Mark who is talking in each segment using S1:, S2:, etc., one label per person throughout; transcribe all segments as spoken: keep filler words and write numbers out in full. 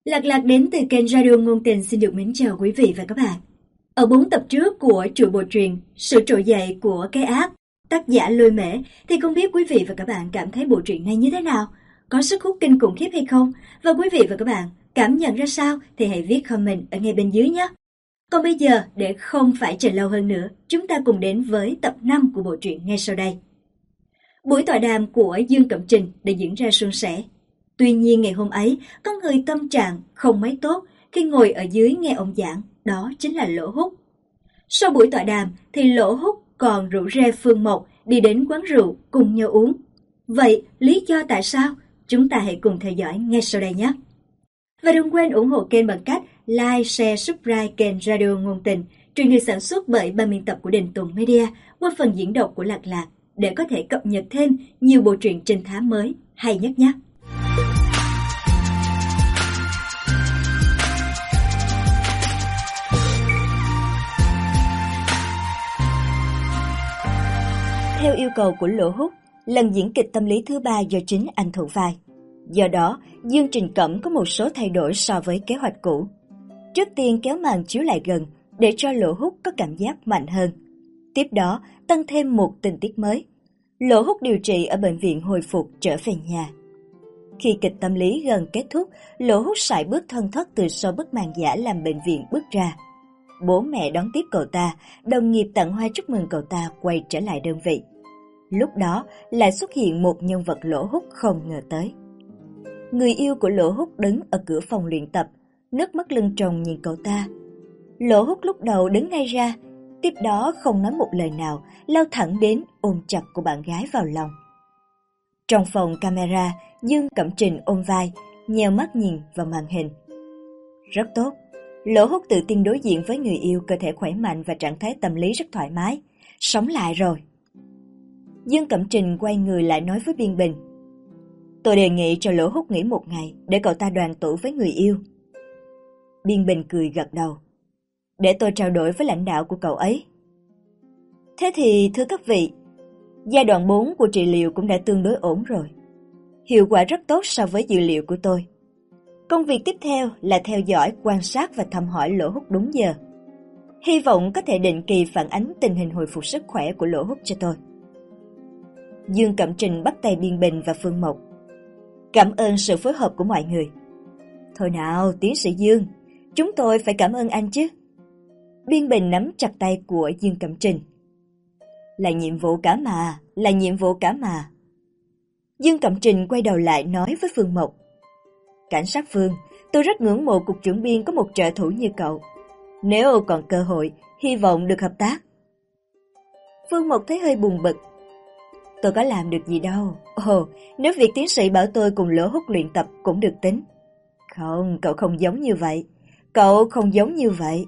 S1: Lạc Lạc đến từ kênh Radio Ngôn Tình xin được mến chào quý vị và các bạn. Ở bốn tập trước của chuỗi bộ truyện Sự trỗi dậy của cái ác, tác giả Lôi Mễ, thì không biết quý vị và các bạn cảm thấy bộ truyện này như thế nào? Có sức hút kinh khủng khiếp hay không? Và quý vị và các bạn cảm nhận ra sao thì hãy viết comment ở ngay bên dưới nhé. Còn bây giờ, để không phải chờ lâu hơn nữa, chúng ta cùng đến với tập năm của bộ truyện ngay sau đây. Buổi tọa đàm của Dương Cẩm Trình đã diễn ra suôn sẻ. Tuy nhiên ngày hôm ấy, có người tâm trạng không mấy tốt khi ngồi ở dưới nghe ông giảng, đó chính là Lỗ Húc. Sau buổi tọa đàm thì Lỗ Húc còn rủ rê Phương Mộc đi đến quán rượu cùng nhau uống. Vậy lý do tại sao? Chúng ta hãy cùng theo dõi ngay sau đây nhé. Và đừng quên ủng hộ kênh bằng cách like, share, subscribe kênh Radio Ngôn Tình, truyền được sản xuất bởi ban biên tập của Đình Tùng Media qua phần diễn đọc của Lạc Lạc để có thể cập nhật thêm nhiều bộ truyện trinh thám mới hay nhất nhé. Theo yêu cầu của Lỗ Húc, lần diễn kịch tâm lý thứ ba do chính anh thủ vai. Do đó, Dương Trình Cẩm có một số thay đổi so với kế hoạch cũ. Trước tiên kéo màn chiếu lại gần để cho Lỗ Húc có cảm giác mạnh hơn. Tiếp đó, tăng thêm một tình tiết mới. Lỗ Húc điều trị ở bệnh viện hồi phục trở về nhà. Khi kịch tâm lý gần kết thúc, Lỗ Húc sải bước thân thất từ sau bức màn giả làm bệnh viện bước ra. Bố mẹ đón tiếp cậu ta, đồng nghiệp tặng hoa chúc mừng cậu ta quay trở lại đơn vị. Lúc đó lại xuất hiện một nhân vật Lỗ Húc không ngờ tới. Người yêu của Lỗ Húc đứng ở cửa phòng luyện tập, nước mắt lưng tròng nhìn cậu ta. Lỗ Húc lúc đầu đứng ngay ra, tiếp đó không nói một lời nào, lao thẳng đến ôm chặt cô bạn gái vào lòng. Trong phòng camera, Dương Cẩm Trình ôm vai, nheo mắt nhìn vào màn hình. Rất tốt, Lỗ Húc tự tin đối diện với người yêu, cơ thể khỏe mạnh và trạng thái tâm lý rất thoải mái. Sống lại rồi. Dương Cẩm Trình quay người lại nói với Biên Bình. Tôi đề nghị cho Lỗ Húc nghỉ một ngày để cậu ta đoàn tụ với người yêu. Biên Bình cười gật đầu. Để tôi trao đổi với lãnh đạo của cậu ấy. Thế thì thưa các vị, giai đoạn bốn của trị liệu cũng đã tương đối ổn rồi. Hiệu quả rất tốt so với dữ liệu của tôi. Công việc tiếp theo là theo dõi, quan sát và thăm hỏi Lỗ Húc đúng giờ. Hy vọng có thể định kỳ phản ánh tình hình hồi phục sức khỏe của Lỗ Húc cho tôi. Dương Cẩm Trình bắt tay Biên Bình và Phương Mộc. Cảm ơn sự phối hợp của mọi người. Thôi nào, tiến sĩ Dương, chúng tôi phải cảm ơn anh chứ. Biên Bình nắm chặt tay của Dương Cẩm Trình. Là nhiệm vụ cả mà, là nhiệm vụ cả mà. Dương Cẩm Trình quay đầu lại nói với Phương Mộc. Cảnh sát Phương, tôi rất ngưỡng mộ cục trưởng Biên có một trợ thủ như cậu. Nếu còn cơ hội, hy vọng được hợp tác. Phương Mộc thấy hơi buồn bực. Tôi có làm được gì đâu. Ồ, nếu việc tiến sĩ bảo tôi cùng Lỗ Húc luyện tập cũng được tính. Không, cậu không giống như vậy. Cậu không giống như vậy.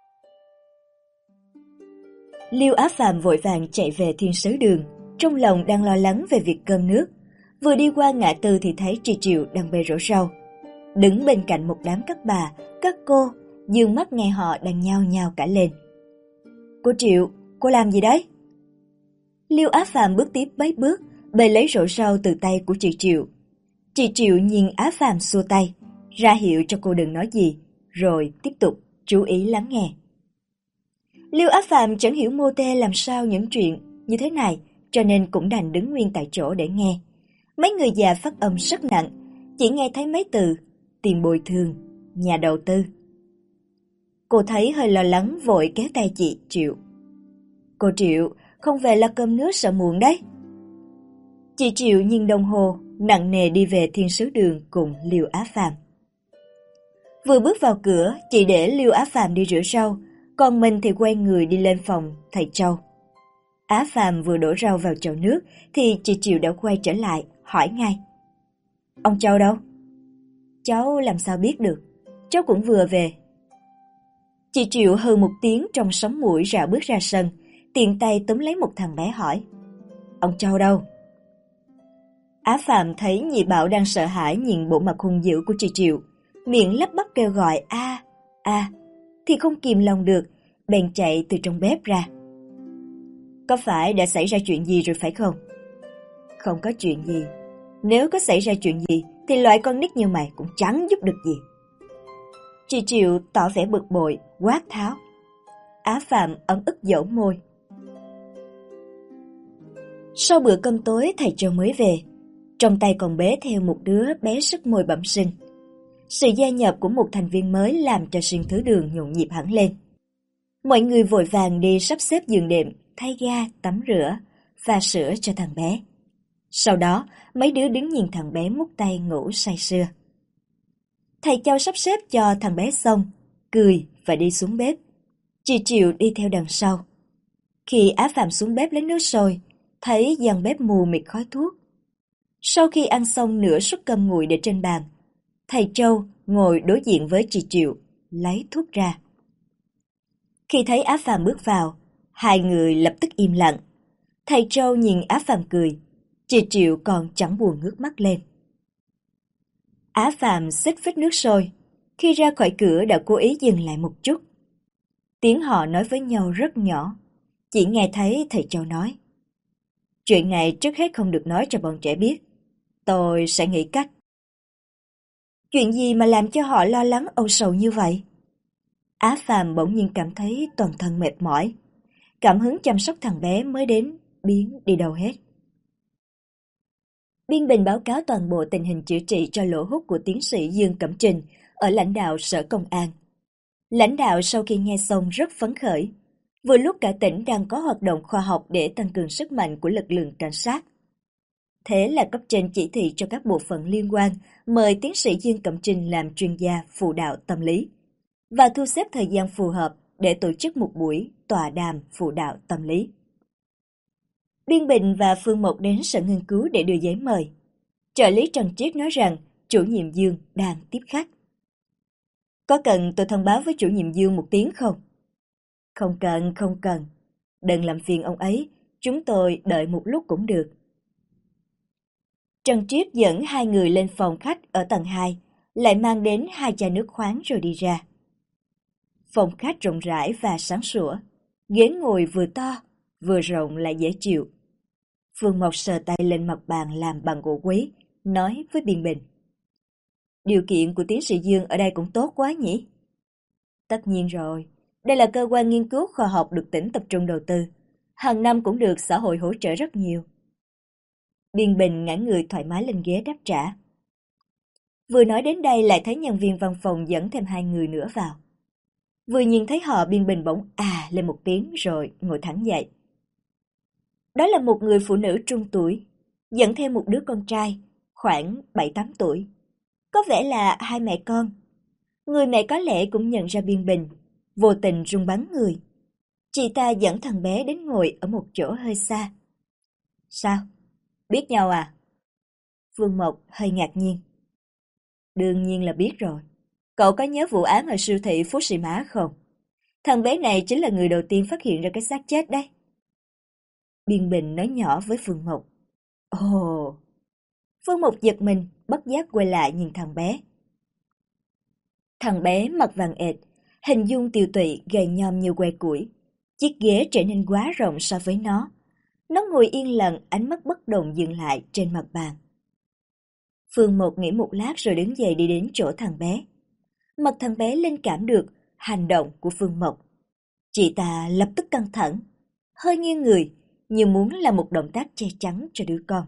S1: Liêu Á Phàm vội vàng chạy về Thiên Sứ Đường, trong lòng đang lo lắng về việc cơm nước. Vừa đi qua ngã tư thì thấy Tri Triệu đang bê rổ rau. Đứng bên cạnh một đám các bà, các cô, dương mắt nghe họ đang nhao nhao cả lên. Cô Triệu, cô làm gì đấy? Liêu Á Phàm bước tiếp mấy bước, bê lấy rổ rau từ tay của chị Triệu. Chị Triệu nhìn Á Phàm xua tay, ra hiệu cho cô đừng nói gì, rồi tiếp tục chú ý lắng nghe. Liêu Á Phàm chẳng hiểu mô tê làm sao những chuyện như thế này, cho nên cũng đành đứng nguyên tại chỗ để nghe. Mấy người già phát âm rất nặng, chỉ nghe thấy mấy từ tiền bồi thường, nhà đầu tư. Cô thấy hơi lo lắng vội kéo tay chị Triệu. Cô Triệu, không về lo cơm nước sợ muộn đấy. Chị Triệu nhìn đồng hồ, nặng nề đi về Thiên Sứ Đường cùng Liêu Á Phàm. Vừa bước vào cửa, chị để Liêu Á Phàm đi rửa rau, còn mình thì quay người đi lên phòng thầy Châu. Á Phàm vừa đổ rau vào chậu nước thì chị Triệu đã quay trở lại, hỏi ngay. Ông Châu đâu? Cháu làm sao biết được, cháu cũng vừa về. Chị Triệu hừ một tiếng trong sóng mũi rảo bước ra sân, tiện tay túm lấy một thằng bé hỏi. Ông Châu đâu? Á Phàm thấy nhị Bảo đang sợ hãi nhìn bộ mặt hung dữ của chị Triệu, miệng lắp bắp kêu gọi a a, thì không kìm lòng được, bèn chạy từ trong bếp ra. Có phải đã xảy ra chuyện gì rồi phải không? Không có chuyện gì. Nếu có xảy ra chuyện gì thì loại con nít như mày cũng chẳng giúp được gì. Chị Triệu tỏ vẻ bực bội, quát tháo. Á Phạm ấm ức dẫu môi. Sau bữa cơm tối thầy Châu mới về, trong tay còn bế theo một đứa bé sức môi bẩm sinh. Sự gia nhập của một thành viên mới làm cho sân thứ đường nhộn nhịp hẳn lên. Mọi người vội vàng đi sắp xếp giường đệm, thay ga, tắm rửa, pha sữa cho thằng bé. Sau đó, mấy đứa đứng nhìn thằng bé mút tay ngủ say sưa. Thầy Châu sắp xếp cho thằng bé xong, cười và đi xuống bếp. Chị Triệu đi theo đằng sau. Khi Á Phạm xuống bếp lấy nước sôi, thấy gian bếp mù mịt khói thuốc. Sau khi ăn xong nửa suất cơm nguội để trên bàn, thầy Châu ngồi đối diện với chị Triệu, lấy thuốc ra. Khi thấy Á Phạm bước vào, hai người lập tức im lặng. Thầy Châu nhìn Á Phạm cười, chị Triệu còn chẳng buồn ngước mắt lên. Á Phạm xích phích nước sôi, khi ra khỏi cửa đã cố ý dừng lại một chút. Tiếng họ nói với nhau rất nhỏ, chỉ nghe thấy thầy Châu nói. Chuyện này trước hết không được nói cho bọn trẻ biết, tôi sẽ nghĩ cách. Chuyện gì mà làm cho họ lo lắng âu sầu như vậy? Á Phạm bỗng nhiên cảm thấy toàn thân mệt mỏi. Cảm hứng chăm sóc thằng bé mới đến, biến đi đâu hết. Biên Bình báo cáo toàn bộ tình hình chữa trị cho lỗ hút của tiến sĩ Dương Cẩm Trình ở lãnh đạo Sở Công an. Lãnh đạo sau khi nghe xong rất phấn khởi. Vừa lúc cả tỉnh đang có hoạt động khoa học để tăng cường sức mạnh của lực lượng cảnh sát. Thế là cấp trên chỉ thị cho các bộ phận liên quan mời tiến sĩ Dương Cẩm Trình làm chuyên gia phụ đạo tâm lý và thu xếp thời gian phù hợp để tổ chức một buổi tọa đàm phụ đạo tâm lý. Biên Bình và Phương Mộc đến sở nghiên cứu để đưa giấy mời. Trợ lý Trần Triết nói rằng chủ nhiệm Dương đang tiếp khách. Có cần tôi thông báo với chủ nhiệm Dương một tiếng không? Không cần, không cần. Đừng làm phiền ông ấy, chúng tôi đợi một lúc cũng được. Trần Triết dẫn hai người lên phòng khách ở tầng hai, lại mang đến hai chai nước khoáng rồi đi ra. Phòng khách rộng rãi và sáng sủa, ghế ngồi vừa to, vừa rộng lại dễ chịu. Phương Mộc sờ tay lên mặt bàn làm bằng gỗ quý, nói với Biên Bình. Điều kiện của tiến sĩ Dương ở đây cũng tốt quá nhỉ? Tất nhiên rồi, đây là cơ quan nghiên cứu khoa học được tỉnh tập trung đầu tư. Hàng năm cũng được xã hội hỗ trợ rất nhiều. Biên Bình ngã người thoải mái lên ghế đáp trả. Vừa nói đến đây lại thấy nhân viên văn phòng dẫn thêm hai người nữa vào. Vừa nhìn thấy họ Biên Bình bỗng à lên một tiếng rồi ngồi thẳng dậy. Đó là một người phụ nữ trung tuổi, dẫn theo một đứa con trai, khoảng bảy tám tuổi. Có vẻ là hai mẹ con. Người mẹ có lẽ cũng nhận ra Biên Bình, vô tình rung bắn người. Chị ta dẫn thằng bé đến ngồi ở một chỗ hơi xa. Sao? Biết nhau à? Phương Mộc hơi ngạc nhiên. Đương nhiên là biết rồi. Cậu có nhớ vụ án ở siêu thị Phú Sĩ Mã không? Thằng bé này chính là người đầu tiên phát hiện ra cái xác chết đấy. Biên Bình nói nhỏ với Phương Mộc. Ồ! Phương Mộc giật mình, bất giác quay lại nhìn thằng bé. Thằng bé mặt vàng ệt, hình dung tiều tụy gầy nhom như que củi. Chiếc ghế trở nên quá rộng so với nó. Nó ngồi yên lặng, ánh mắt bất động dừng lại trên mặt bàn. Phương Mộc nghĩ một lát rồi đứng dậy đi đến chỗ thằng bé. Mặt thằng bé linh cảm được hành động của Phương Mộc. Chị ta lập tức căng thẳng, hơi nghiêng người, như muốn làm một động tác che chắn cho đứa con.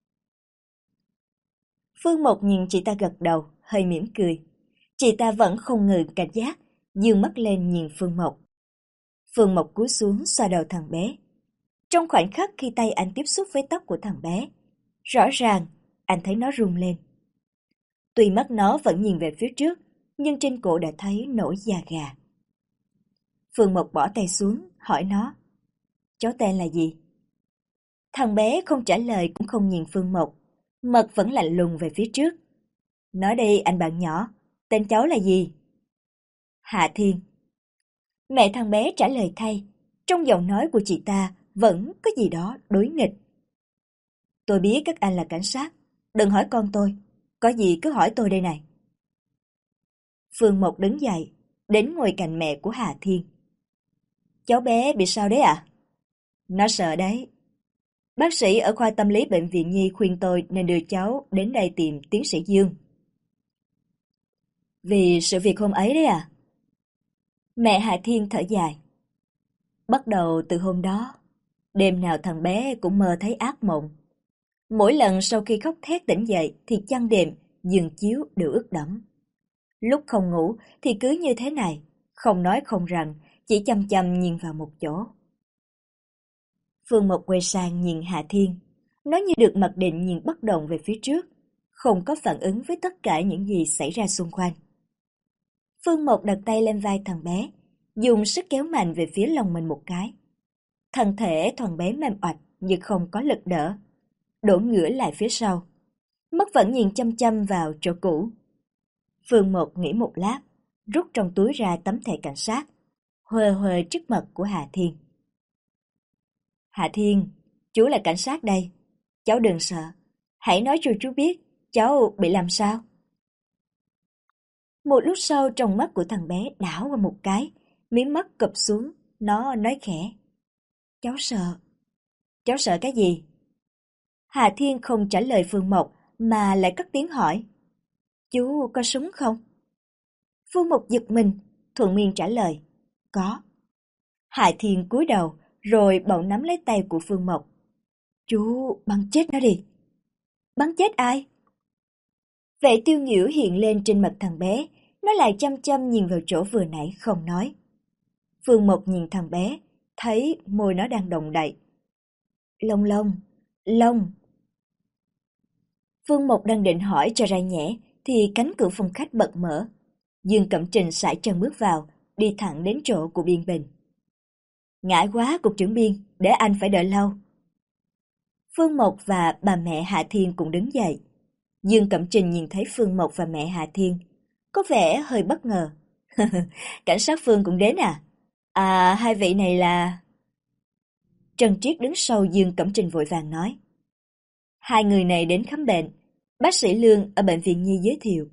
S1: Phương Mộc nhìn chị ta gật đầu, hơi mỉm cười. Chị ta vẫn không ngừng cảnh giác, dương mắt lên nhìn Phương Mộc. Phương Mộc cúi xuống xoa đầu thằng bé. Trong khoảnh khắc khi tay anh tiếp xúc với tóc của thằng bé, rõ ràng anh thấy nó rung lên. Tuy mắt nó vẫn nhìn về phía trước, nhưng trên cổ đã thấy nổi da gà. Phương Mộc bỏ tay xuống, hỏi nó. Cháu tên là gì? Thằng bé không trả lời cũng không nhìn Phương Mộc, mặt vẫn lạnh lùng về phía trước. Nói đi anh bạn nhỏ, tên cháu là gì? Hạ Thiên. Mẹ thằng bé trả lời thay, trong giọng nói của chị ta vẫn có gì đó đối nghịch. Tôi biết các anh là cảnh sát, đừng hỏi con tôi, có gì cứ hỏi tôi đây này. Phương Mộc đứng dậy, đến ngồi cạnh mẹ của Hà Thiên. Cháu bé bị sao đấy ạ? À? Nó sợ đấy. Bác sĩ ở khoa tâm lý bệnh viện Nhi khuyên tôi nên đưa cháu đến đây tìm tiến sĩ Dương. Vì sự việc hôm ấy đấy à? Mẹ Hạ Thiên thở dài. Bắt đầu từ hôm đó, đêm nào thằng bé cũng mơ thấy ác mộng. Mỗi lần sau khi khóc thét tỉnh dậy thì chăn đệm, giường chiếu đều ướt đẫm. Lúc không ngủ thì cứ như thế này, không nói không rằng, chỉ chăm chăm nhìn vào một chỗ. Phương Mộc quay sang nhìn Hạ Thiên, nó như được mặc định nhìn bất động về phía trước, không có phản ứng với tất cả những gì xảy ra xung quanh. Phương Mộc đặt tay lên vai thằng bé, dùng sức kéo mạnh về phía lòng mình một cái. Thân thể thằng bé mềm oạch nhưng không có lực đỡ, đổ ngửa lại phía sau. Mắt vẫn nhìn chăm chăm vào chỗ cũ. Phương Mộc nghĩ một lát, rút trong túi ra tấm thẻ cảnh sát, huề huề trước mặt của Hạ Thiên. Hạ Thiên, chú là cảnh sát đây. Cháu đừng sợ. Hãy nói cho chú biết, cháu bị làm sao. Một lúc sau trong mắt của thằng bé đảo qua một cái, mí mắt cụp xuống, nó nói khẽ. Cháu sợ. Cháu sợ cái gì? Hạ Thiên không trả lời Phương Mộc mà lại cất tiếng hỏi. Chú có súng không? Phương Mộc giật mình, thuận miệng trả lời. Có. Hạ Thiên cúi đầu, rồi bỗng nắm lấy tay của Phương Mộc. Chú bắn chết nó đi. Bắn chết ai? Vẻ tiêu nghỉu hiện lên trên mặt thằng bé, nó lại chăm chăm nhìn vào chỗ vừa nãy không nói. Phương Mộc nhìn thằng bé, thấy môi nó đang động đậy. Lông lông, lông. Phương Mộc đang định hỏi cho ra nhẽ, thì cánh cửa phòng khách bật mở. Dương Cẩm Trình sải chân bước vào, đi thẳng đến chỗ của Biên Bình. Ngại quá cục trưởng Biên, để anh phải đợi lâu. Phương Mộc và bà mẹ Hạ Thiên cũng đứng dậy. Dương Cẩm Trình nhìn thấy Phương Mộc và mẹ Hạ Thiên, có vẻ hơi bất ngờ. Cảnh sát Phương cũng đến à? À, hai vị này là... Trần Triết đứng sau Dương Cẩm Trình vội vàng nói. Hai người này đến khám bệnh, bác sĩ Lương ở bệnh viện Nhi giới thiệu.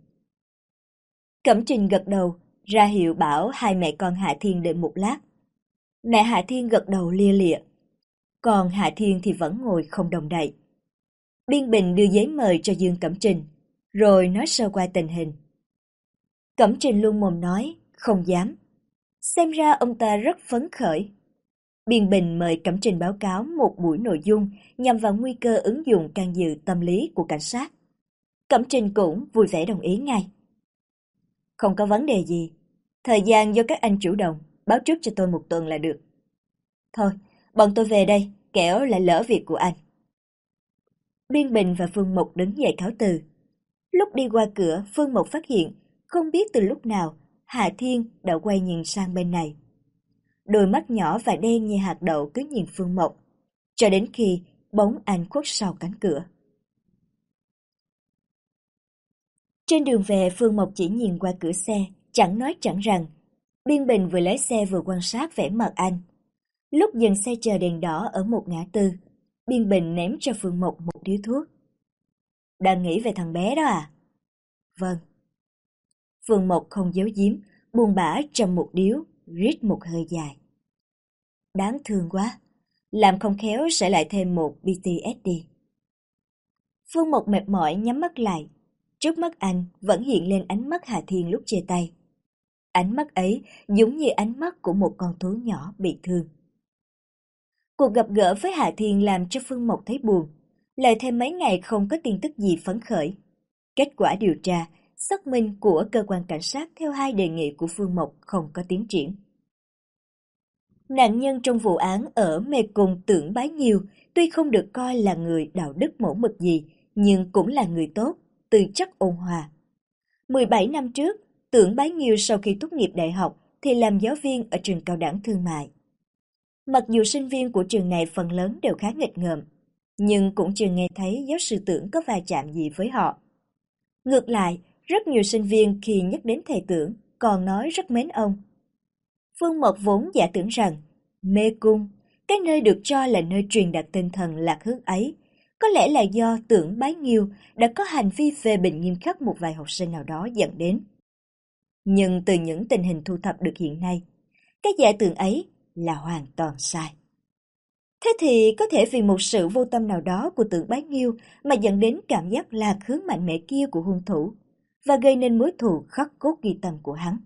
S1: Cẩm Trình gật đầu, ra hiệu bảo hai mẹ con Hạ Thiên đợi một lát. Mẹ Hạ Thiên gật đầu lia lịa, còn Hạ Thiên thì vẫn ngồi không động đậy. Biên Bình đưa giấy mời cho Dương Cẩm Trình, rồi nói sơ qua tình hình. Cẩm Trình luôn mồm nói, không dám. Xem ra ông ta rất phấn khởi. Biên Bình mời Cẩm Trình báo cáo một buổi nội dung nhằm vào nguy cơ ứng dụng can dự tâm lý của cảnh sát. Cẩm Trình cũng vui vẻ đồng ý ngay. Không có vấn đề gì, thời gian do các anh chủ động, báo trước cho tôi một tuần là được. Thôi, bọn tôi về đây, kẻo lại lỡ việc của anh. Biên Bình và Phương Mộc đứng dậy cáo từ. Lúc đi qua cửa, Phương Mộc phát hiện, không biết từ lúc nào, Hạ Thiên đã quay nhìn sang bên này. Đôi mắt nhỏ và đen như hạt đậu cứ nhìn Phương Mộc, cho đến khi bóng anh khuất sau cánh cửa. Trên đường về, Phương Mộc chỉ nhìn qua cửa xe, chẳng nói chẳng rằng. Biên Bình vừa lái xe vừa quan sát vẻ mặt anh. Lúc dừng xe chờ đèn đỏ ở một ngã tư, Biên Bình ném cho Phương Mộc một điếu thuốc. Đang nghĩ về thằng bé đó à? Vâng. Phương Mộc không giấu giếm, buồn bã trầm một điếu, rít một hơi dài. Đáng thương quá, làm không khéo sẽ lại thêm một pê tê ét đê. Phương Mộc mệt mỏi nhắm mắt lại, trước mắt anh vẫn hiện lên ánh mắt Hạ Thiên lúc chia tay. Ánh mắt ấy giống như ánh mắt của một con thú nhỏ bị thương. Cuộc gặp gỡ với Hạ Thiên làm cho Phương Mộc thấy buồn, lại thêm mấy ngày không có tin tức gì phấn khởi. Kết quả điều tra, xác minh của cơ quan cảnh sát theo hai đề nghị của Phương Mộc không có tiến triển. Nạn nhân trong vụ án ở Mê Cung Tưởng Bái Nghiêu tuy không được coi là người đạo đức mẫu mực gì, nhưng cũng là người tốt, tư chất ôn hòa. mười bảy năm trước, Tưởng Bái Nghiêu sau khi tốt nghiệp đại học thì làm giáo viên ở trường cao đẳng thương mại. Mặc dù sinh viên của trường này phần lớn đều khá nghịch ngợm, nhưng cũng chưa nghe thấy giáo sư Tưởng có va chạm gì với họ. Ngược lại, rất nhiều sinh viên khi nhắc đến thầy Tưởng còn nói rất mến ông. Phương Mộc vốn giả tưởng rằng Mê Cung, cái nơi được cho là nơi truyền đạt tinh thần lạc hướng ấy, có lẽ là do Tưởng Bái Nghiêu đã có hành vi phê bình nghiêm khắc một vài học sinh nào đó dẫn đến. Nhưng từ những tình hình thu thập được hiện nay, cái giả tưởng ấy là hoàn toàn sai. Thế thì có thể vì một sự vô tâm nào đó của Tưởng Bái Nghiêu mà dẫn đến cảm giác lạc hướng mạnh mẽ kia của hung thủ. và gây nên mối thù khắc cốt ghi tâm của hắn.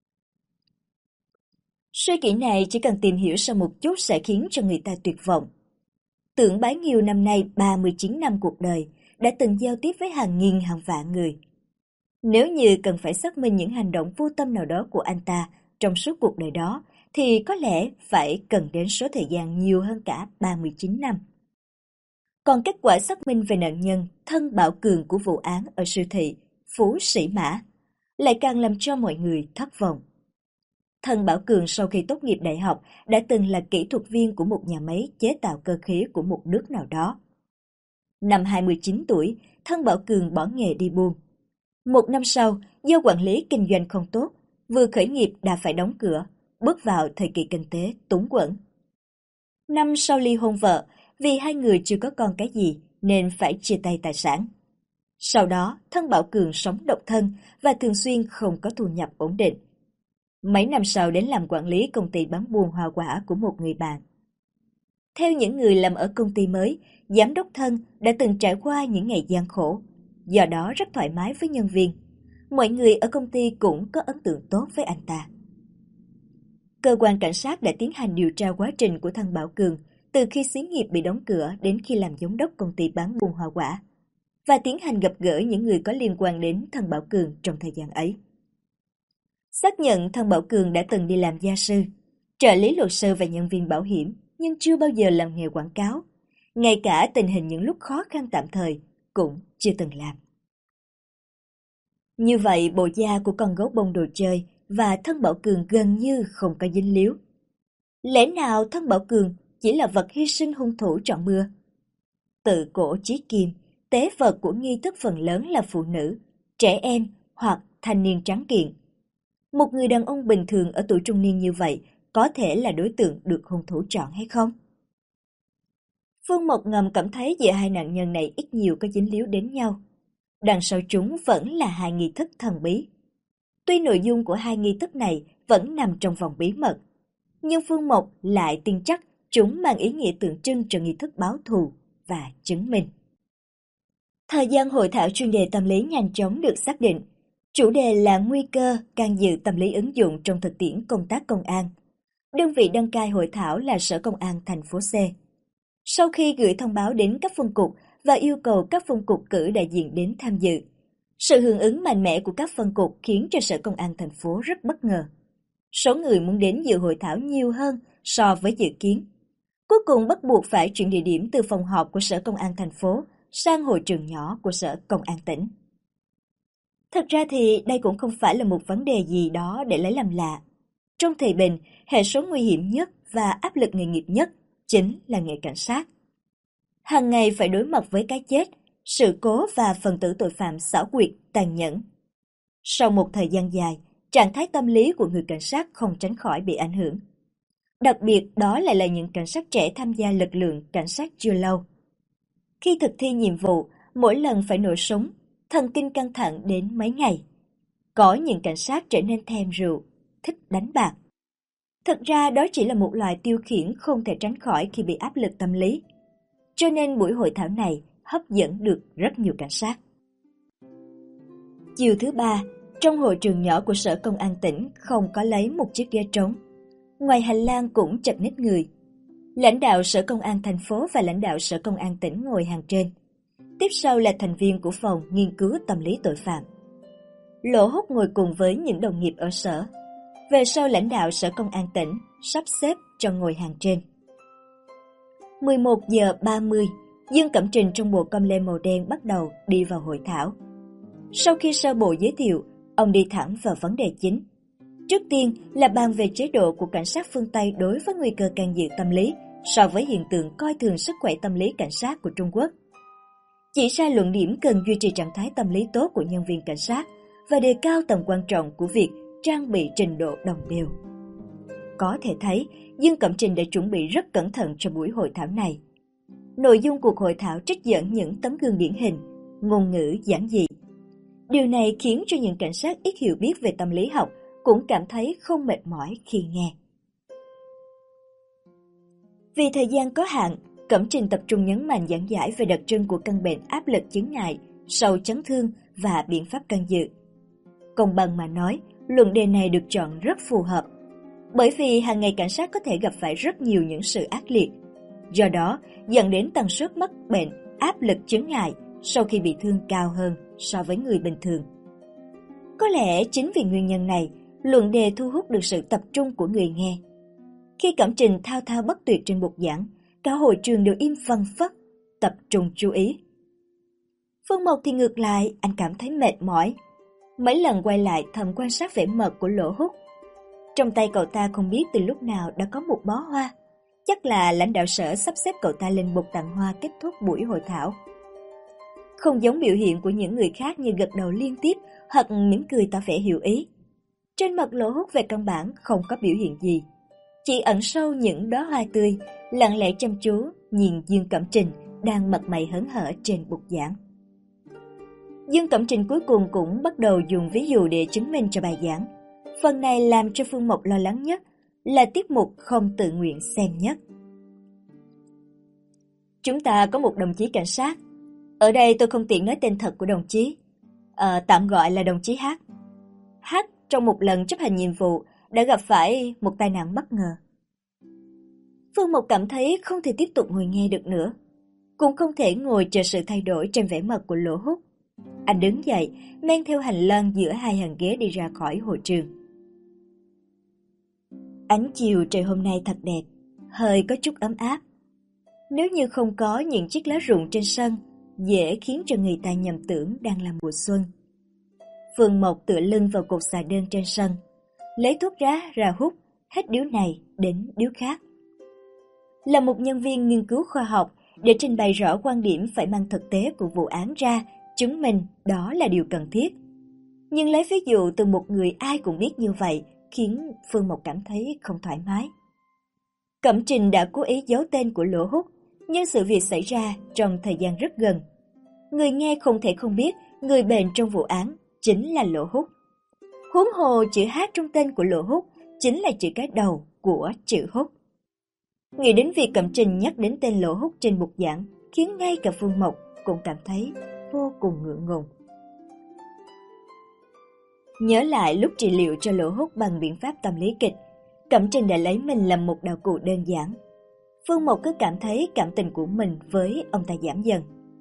S1: Suy kỹ này chỉ cần tìm hiểu sau một chút sẽ khiến cho người ta tuyệt vọng. Tưởng Bái Nghiêu năm nay ba mươi chín năm cuộc đời, đã từng giao tiếp với hàng nghìn hàng vạn người. Nếu như cần phải xác minh những hành động vô tâm nào đó của anh ta trong suốt cuộc đời đó, thì có lẽ phải cần đến số thời gian nhiều hơn cả ba mươi chín năm. Còn kết quả xác minh về nạn nhân thân Bảo Cường của vụ án ở siêu thị Phú Sĩ Mã lại càng làm cho mọi người thất vọng. Thân Bảo Cường sau khi tốt nghiệp đại học đã từng là kỹ thuật viên của một nhà máy chế tạo cơ khí của một nước nào đó. Năm hai mươi chín tuổi, thân Bảo Cường bỏ nghề đi buôn. Một năm sau, do quản lý kinh doanh không tốt, vừa khởi nghiệp đã phải đóng cửa, bước vào thời kỳ kinh tế túng quẫn. Năm sau ly hôn vợ, vì hai người chưa có con cái gì nên phải chia tay tài sản. Sau đó, thân Bảo Cường sống độc thân và thường xuyên không có thu nhập ổn định. Mấy năm sau đến làm quản lý công ty bán buôn hoa quả của một người bạn. Theo những người làm ở công ty mới, giám đốc thân đã từng trải qua những ngày gian khổ, do đó rất thoải mái với nhân viên. Mọi người ở công ty cũng có ấn tượng tốt với anh ta. Cơ quan cảnh sát đã tiến hành điều tra quá trình của thân Bảo Cường từ khi xí nghiệp bị đóng cửa đến khi làm giám đốc công ty bán buôn hoa quả, và tiến hành gặp gỡ những người có liên quan đến thân Bảo Cường trong thời gian ấy. Xác nhận thân Bảo Cường đã từng đi làm gia sư, trợ lý luật sư và nhân viên bảo hiểm, nhưng chưa bao giờ làm nghề quảng cáo. Ngay cả tình hình những lúc khó khăn tạm thời cũng chưa từng làm. Như vậy, bộ da của con gấu bông đồ chơi và thân Bảo Cường gần như không có dính líu. Lẽ nào thân Bảo Cường chỉ là vật hy sinh hung thủ chọn bừa? Tự cổ chí kim, tế vật của nghi thức phần lớn là phụ nữ, trẻ em hoặc thanh niên trắng kiện. Một người đàn ông bình thường ở tuổi trung niên như vậy có thể là đối tượng được hung thủ chọn hay không? Phương Mộc ngầm cảm thấy giữa hai nạn nhân này ít nhiều có dính líu đến nhau. Đằng sau chúng vẫn là hai nghi thức thần bí. Tuy nội dung của hai nghi thức này vẫn nằm trong vòng bí mật, nhưng Phương Mộc lại tin chắc chúng mang ý nghĩa tượng trưng cho nghi thức báo thù và chứng minh. Thời gian hội thảo chuyên đề tâm lý nhanh chóng được xác định. Chủ đề là nguy cơ can dự tâm lý ứng dụng trong thực tiễn công tác công an. Đơn vị đăng cai hội thảo là Sở Công an thành phố C. Sau khi gửi thông báo đến các phân cục và yêu cầu các phân cục cử đại diện đến tham dự, sự hưởng ứng mạnh mẽ của các phân cục khiến cho Sở Công an thành phố rất bất ngờ. Số người muốn đến dự hội thảo nhiều hơn so với dự kiến. Cuối cùng bắt buộc phải chuyển địa điểm từ phòng họp của Sở Công an thành phố sang hội trường nhỏ của Sở Công an tỉnh. Thật ra thì đây cũng không phải là một vấn đề gì đó để lấy làm lạ. Trong thời bình, hệ số nguy hiểm nhất và áp lực nghề nghiệp nhất chính là nghề cảnh sát. Hàng ngày phải đối mặt với cái chết, sự cố và phần tử tội phạm xảo quyệt, tàn nhẫn. Sau một thời gian dài, trạng thái tâm lý của người cảnh sát không tránh khỏi bị ảnh hưởng. Đặc biệt đó lại là những cảnh sát trẻ tham gia lực lượng cảnh sát chưa lâu. Khi thực thi nhiệm vụ, mỗi lần phải nổ súng, thần kinh căng thẳng đến mấy ngày. Có những cảnh sát trở nên thèm rượu, thích đánh bạc. Thật ra đó chỉ là một loại tiêu khiển không thể tránh khỏi khi bị áp lực tâm lý. Cho nên buổi hội thảo này hấp dẫn được rất nhiều cảnh sát. Chiều thứ ba, trong hội trường nhỏ của Sở Công an tỉnh không có lấy một chiếc ghế trống. Ngoài hành lang cũng chật ních người. Lãnh đạo Sở Công an thành phố và lãnh đạo Sở Công an tỉnh ngồi hàng trên. Tiếp sau là thành viên của phòng nghiên cứu tâm lý tội phạm. Lỗ Húc ngồi cùng với những đồng nghiệp ở sở. Về sau lãnh đạo Sở Công an tỉnh sắp xếp cho ngồi hàng trên. mười một giờ ba mươi, Dương Cẩm Trình trong bộ com lê màu đen bắt đầu đi vào hội thảo. Sau khi sơ bộ giới thiệu, ông đi thẳng vào vấn đề chính. Trước tiên là bàn về chế độ của cảnh sát phương Tây đối với nguy cơ can dự tâm lý so với hiện tượng coi thường sức khỏe tâm lý cảnh sát của Trung Quốc. Chỉ ra luận điểm cần duy trì trạng thái tâm lý tốt của nhân viên cảnh sát và đề cao tầm quan trọng của việc trang bị trình độ đồng đều. Có thể thấy, Dương Cẩm Trình đã chuẩn bị rất cẩn thận cho buổi hội thảo này. Nội dung cuộc hội thảo trích dẫn những tấm gương điển hình, ngôn ngữ giản dị. Điều này khiến cho những cảnh sát ít hiểu biết về tâm lý học cũng cảm thấy không mệt mỏi khi nghe. Vì thời gian có hạn, Cẩm Trình tập trung nhấn mạnh giảng giải về đặc trưng của căn bệnh áp lực chứng ngại, sau chấn thương và biện pháp can dự. Công bằng mà nói, luận đề này được chọn rất phù hợp. Bởi vì hàng ngày cảnh sát có thể gặp phải rất nhiều những sự ác liệt. Do đó, dẫn đến tần suất mắc bệnh, áp lực chứng ngại sau khi bị thương cao hơn so với người bình thường. Có lẽ chính vì nguyên nhân này, luận đề thu hút được sự tập trung của người nghe. Khi Cẩm Trình thao thao bất tuyệt trên bục giảng, cả hội trường đều im phăng phất, tập trung chú ý. Phương Mộc thì ngược lại, anh cảm thấy mệt mỏi. Mấy lần quay lại thầm quan sát vẻ mật của Lỗ Húc. Trong tay cậu ta không biết từ lúc nào đã có một bó hoa. Chắc là lãnh đạo sở sắp xếp cậu ta lên bục tặng hoa kết thúc buổi hội thảo. Không giống biểu hiện của những người khác như gật đầu liên tiếp hoặc mỉm cười tỏ vẻ hiểu ý. Trên mặt Lỗ Húc về căn bản không có biểu hiện gì. Chỉ ẩn sâu những đóa hoa tươi, lặng lẽ chăm chú nhìn Dương Cẩm Trình đang mặt mày hớn hở trên bục giảng. Dương Cẩm Trình cuối cùng cũng bắt đầu dùng ví dụ để chứng minh cho bài giảng. Phần này làm cho Phương Mộc lo lắng nhất là tiết mục không tự nguyện xem nhất. Chúng ta có một đồng chí cảnh sát. Ở đây tôi không tiện nói tên thật của đồng chí. À, tạm gọi là đồng chí H. H trong một lần chấp hành nhiệm vụ đã gặp phải một tai nạn bất ngờ. Phương Mộc cảm thấy không thể tiếp tục ngồi nghe được nữa. Cũng không thể ngồi chờ sự thay đổi trên vẻ mặt của Lỗ Húc. Anh đứng dậy, men theo hành lang giữa hai hàng ghế đi ra khỏi hội trường. Ánh chiều trời hôm nay thật đẹp, hơi có chút ấm áp. Nếu như không có những chiếc lá rụng trên sân, dễ khiến cho người ta nhầm tưởng đang là mùa xuân. Phương Mộc tựa lưng vào cột xà đơn trên sân, lấy thuốc lá ra hút, hết điếu này đến điếu khác. Là một nhân viên nghiên cứu khoa học, để trình bày rõ quan điểm phải mang thực tế của vụ án ra, chứng minh đó là điều cần thiết. Nhưng lấy ví dụ từ một người ai cũng biết như vậy, khiến Phương Mộc cảm thấy không thoải mái. Cẩm Trình đã cố ý giấu tên của Lỗ Húc, nhưng sự việc xảy ra trong thời gian rất gần. Người nghe không thể không biết người bệnh trong vụ án chính là Lỗ Húc. Huống hồ chữ H trong tên của Lỗ Húc chính là chữ cái đầu của chữ Húc. Nghĩ đến việc Cẩm Trình nhắc đến tên Lỗ Húc trên bục giảng khiến ngay cả Phương Mộc cũng cảm thấy vô cùng ngượng ngùng. Nhớ lại lúc trị liệu cho Lỗ Húc bằng biện pháp tâm lý kịch, Cẩm Trình đã lấy mình làm một đạo cụ đơn giản. Phương Mộc cứ cảm thấy cảm tình của mình với ông ta giảm dần.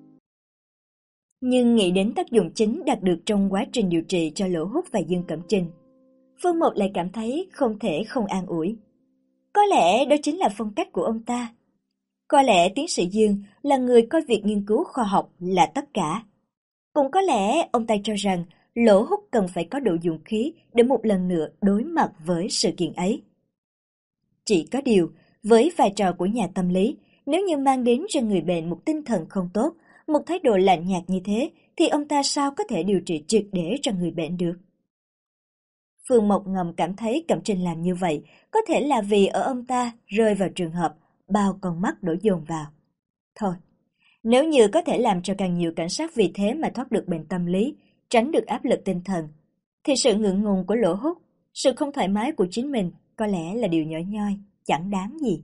S1: Nhưng nghĩ đến tác dụng chính đạt được trong quá trình điều trị cho Lỗ Húc và Dương Cẩm Trình, Phương Mộc lại cảm thấy không thể không an ủi. Có lẽ đó chính là phong cách của ông ta. Có lẽ tiến sĩ Dương là người coi việc nghiên cứu khoa học là tất cả. Cũng có lẽ ông ta cho rằng Lỗ Húc cần phải có đủ dũng khí để một lần nữa đối mặt với sự kiện ấy. Chỉ có điều, với vai trò của nhà tâm lý, nếu như mang đến cho người bệnh một tinh thần không tốt, một thái độ lạnh nhạt như thế, thì ông ta sao có thể điều trị triệt để cho người bệnh được? Phương Mộc ngầm cảm thấy Cẩm Trình làm như vậy có thể là vì ở ông ta rơi vào trường hợp bao con mắt đổ dồn vào. Thôi, nếu như có thể làm cho càng nhiều cảnh sát vì thế mà thoát được bệnh tâm lý, tránh được áp lực tinh thần, thì sự ngượng ngùng của Lỗ Húc, sự không thoải mái của chính mình có lẽ là điều nhỏ nhoi, chẳng đáng gì.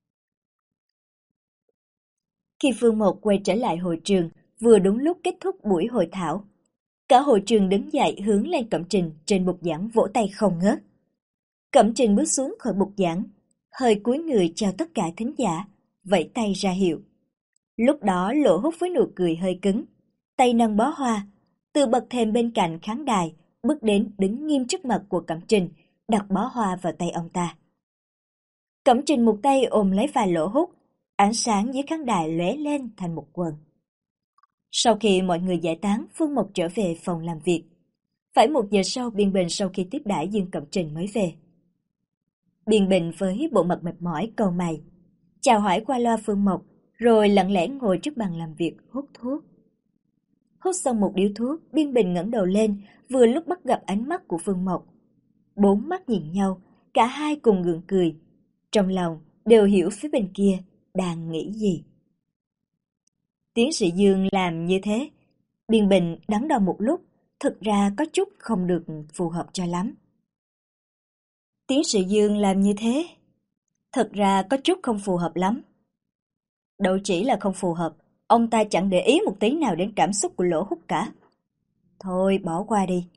S1: Khi Phương Mộc quay trở lại hội trường, vừa đúng lúc kết thúc buổi hội thảo, cả hội trường đứng dậy hướng lên Cẩm Trình trên bục giảng vỗ tay không ngớt. Cẩm Trình bước xuống khỏi bục giảng, hơi cúi người chào tất cả thính giả, vẫy tay ra hiệu. Lúc đó Lỗ Húc với nụ cười hơi cứng, tay nâng bó hoa, từ bậc thềm bên cạnh khán đài, bước đến đứng nghiêm trước mặt của Cẩm Trình, đặt bó hoa vào tay ông ta. Cẩm Trình một tay ôm lấy vai Lỗ Húc, ánh sáng dưới khán đài lóe lên thành một quầng. Sau khi mọi người giải tán, Phương Mộc trở về phòng làm việc. Phải một giờ sau, Biên Bình sau khi tiếp đãi Dương Cẩm Trình mới về. Biên Bình với bộ mặt mệt mỏi cau mày, chào hỏi qua loa Phương Mộc, rồi lặng lẽ ngồi trước bàn làm việc hút thuốc. Hút xong một điếu thuốc, Biên Bình ngẩng đầu lên, vừa lúc bắt gặp ánh mắt của Phương Mộc. Bốn mắt nhìn nhau, cả hai cùng gượng cười. Trong lòng đều hiểu phía bên kia đang nghĩ gì. Tiến sĩ Dương làm như thế, Biên Bình đắn đo một lúc, thực ra có chút không được phù hợp cho lắm. Tiến sĩ Dương làm như thế, thực ra có chút không phù hợp lắm. Đâu chỉ là không phù hợp, ông ta chẳng để ý một tí nào đến cảm xúc của Lỗ Húc cả. Thôi bỏ qua đi,